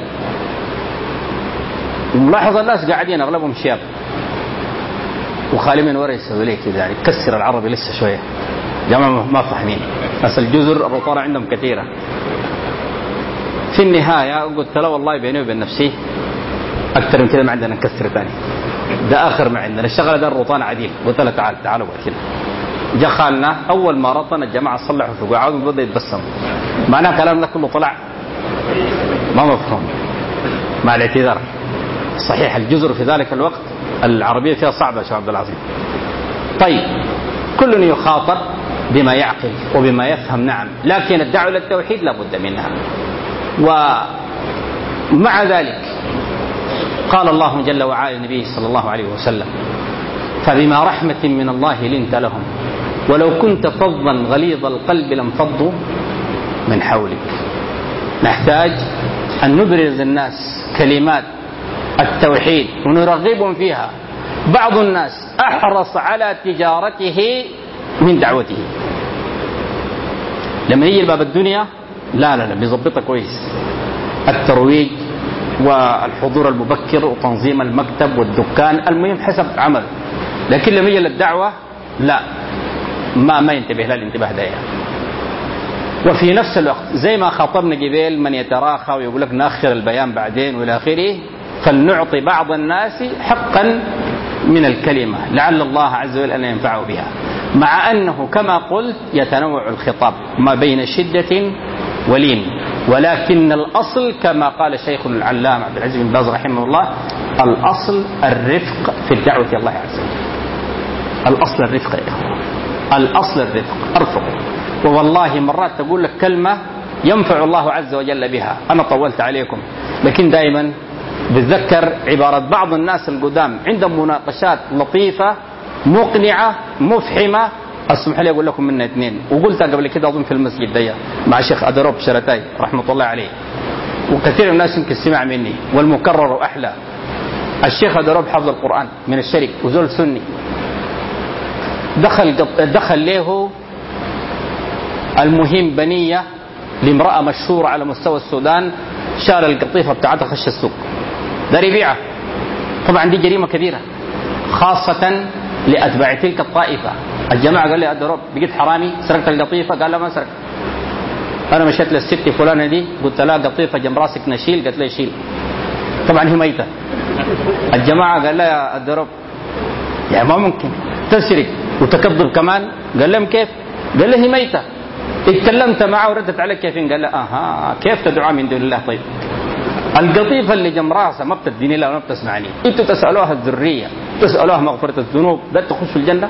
وملاحظ الناس قاعدين أغلبهم شياب، وخالي من ورا يسوي لي كذا يعني كسر العربي لسه شوية، جماعة ما فاهمين بس الجزر الرطانة عندهم كثيرة. في النهاية قلت له والله بيني وبين نفسي أكثر من كذا ما عندنا نكسر ثاني، ده آخر ما عندنا الشغلة ده الرطان عديل. قلت له تعال تعالوا كذا. جاء خالنا أول ما رطن الجماعة صلحوا في قعدوا وبدأ يتبسم، معناه كلامنا كله طلع ما مفهوم مع الاعتذار. صحيح الجزر في ذلك الوقت العربية فيها صعبة يا شيخ عبد العظيم. طيب كل يخاطب بما يعقل وبما يفهم، نعم، لكن الدعوة للتوحيد لا بد منها. ومع ذلك قال الله جل وعلا النبي صلى الله عليه وسلم: فبما رحمة من الله لنت لهم ولو كنت فظا غليظ القلب لانفضوا من حولك. نحتاج أن نبرز الناس كلمات التوحيد ونرغبهم فيها. بعض الناس أحرص على تجارته من دعوته، لما يجي باب الدنيا لا لا لا بيظبطها كويس، الترويج والحضور المبكر وتنظيم المكتب والدكان، المهم حسب عمل. لكن لما يجي للدعوة لا ما ما ينتبه لها الانتباه ده يعني. وفي نفس الوقت زي ما خاطبنا قبل من يتراخى ويقول لك نأخر البيان بعدين والى اخره، فلنعطي بعض الناس حقا من الكلمة لعل الله عز وجل أن ينفعه بها، مع أنه كما قلت يتنوع الخطاب ما بين شدة ولين، ولكن الأصل كما قال شيخ العلام عبد العزيز بن باز رحمه الله: الأصل الرفق في الدعوة الله عز وجل. الأصل الرفق يا إخوة، الأصل الرفق، أرفق. ووالله مرات تقول لك كلمة ينفع الله عز وجل بها. أنا طولت عليكم، لكن دائما بتذكر عبارة بعض الناس القدام عندهم مناقشات لطيفة مقنعة مفحمة. اسمح لي أقول لكم منها اثنين، وقلتها قبل كده أظن في المسجد دي مع الشيخ أدروب شرتاي رحمة الله عليه، وكثير من الناس يمكن سمع مني والمكرر أحلى. الشيخ أدروب حفظ القرآن من الشرك وزول سني، دخل دخل له المهم بنية لامرأة مشهورة على مستوى السودان، شال القطيفة بتاعتها خش السوق ده يبيعها. طبعا دي جريمة كبيرة خاصة لأتباع تلك الطائفة. الجماعة قال لي أدروب بقيت حرامي سرقت القطيفة؟ قال لا ما سرقت. أنا مشيت للست فلانة دي قلت لها قطيفة جنب راسك نشيل، قالت لي شيل. طبعا هي ميتة. الجماعة قال لها يا أدروب يعني ما ممكن تسرق وتكذب كمان. قال لهم كيف؟ قال لي هي ميتة. اتكلمت معه وردت عليك كيفين؟ قال لا اها كيف تدعو من دون الله؟ طيب القطيفة اللي جنب راسها ما بتديني لها وما بتسمعني، انتوا تسألوها الذرية، تسألوها مغفرة الذنوب، ده تخش في الجنة؟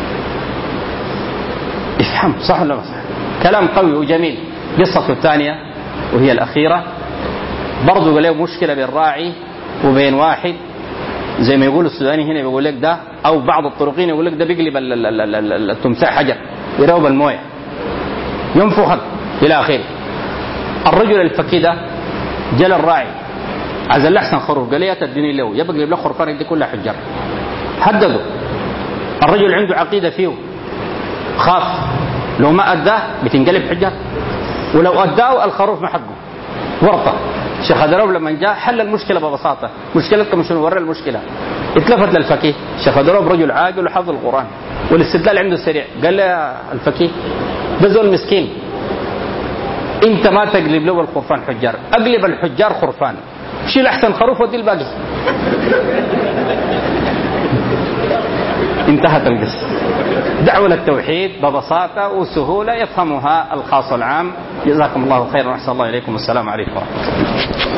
افهم صح ولا لا صح؟ كلام قوي وجميل. قصته الثانية وهي الأخيرة برضو قال له مشكلة بين راعي وبين واحد زي ما يقول السوداني هنا بيقول لك ده، او بعض الطرقين يقول لك ده بيقلب التمساح حجر يروب المويه ينفخ الى اخره. الرجل الفكي ده جل الراعي عزل احسن خروف، قال لي تديني له يبقى له خرفان دي كلها حجر. حدده الرجل عنده عقيده فيه، خاف لو ما اداه بتنقلب حجر، ولو اداه الخروف ما حقه ورطه. شيخ أدروب لما جاء حل المشكله ببساطه. مشكلتكم شنو؟ ورى المشكله. اتلفت للفقيه. شيخ أدروب رجل عاقل وحفظ القران والاستدلال عنده سريع. قال له الفقيه ده زول مسكين، انت ما تقلب له الخرفان حجار، اقلب الحجار خرفان، شيل احسن خروف ودي الباقي. انتهت القصه. دعوة التوحيد ببساطه وسهوله يفهمها الخاص والعام. جزاكم الله خيرا واحسن الله اليكم والسلام عليكم ورحمه الله.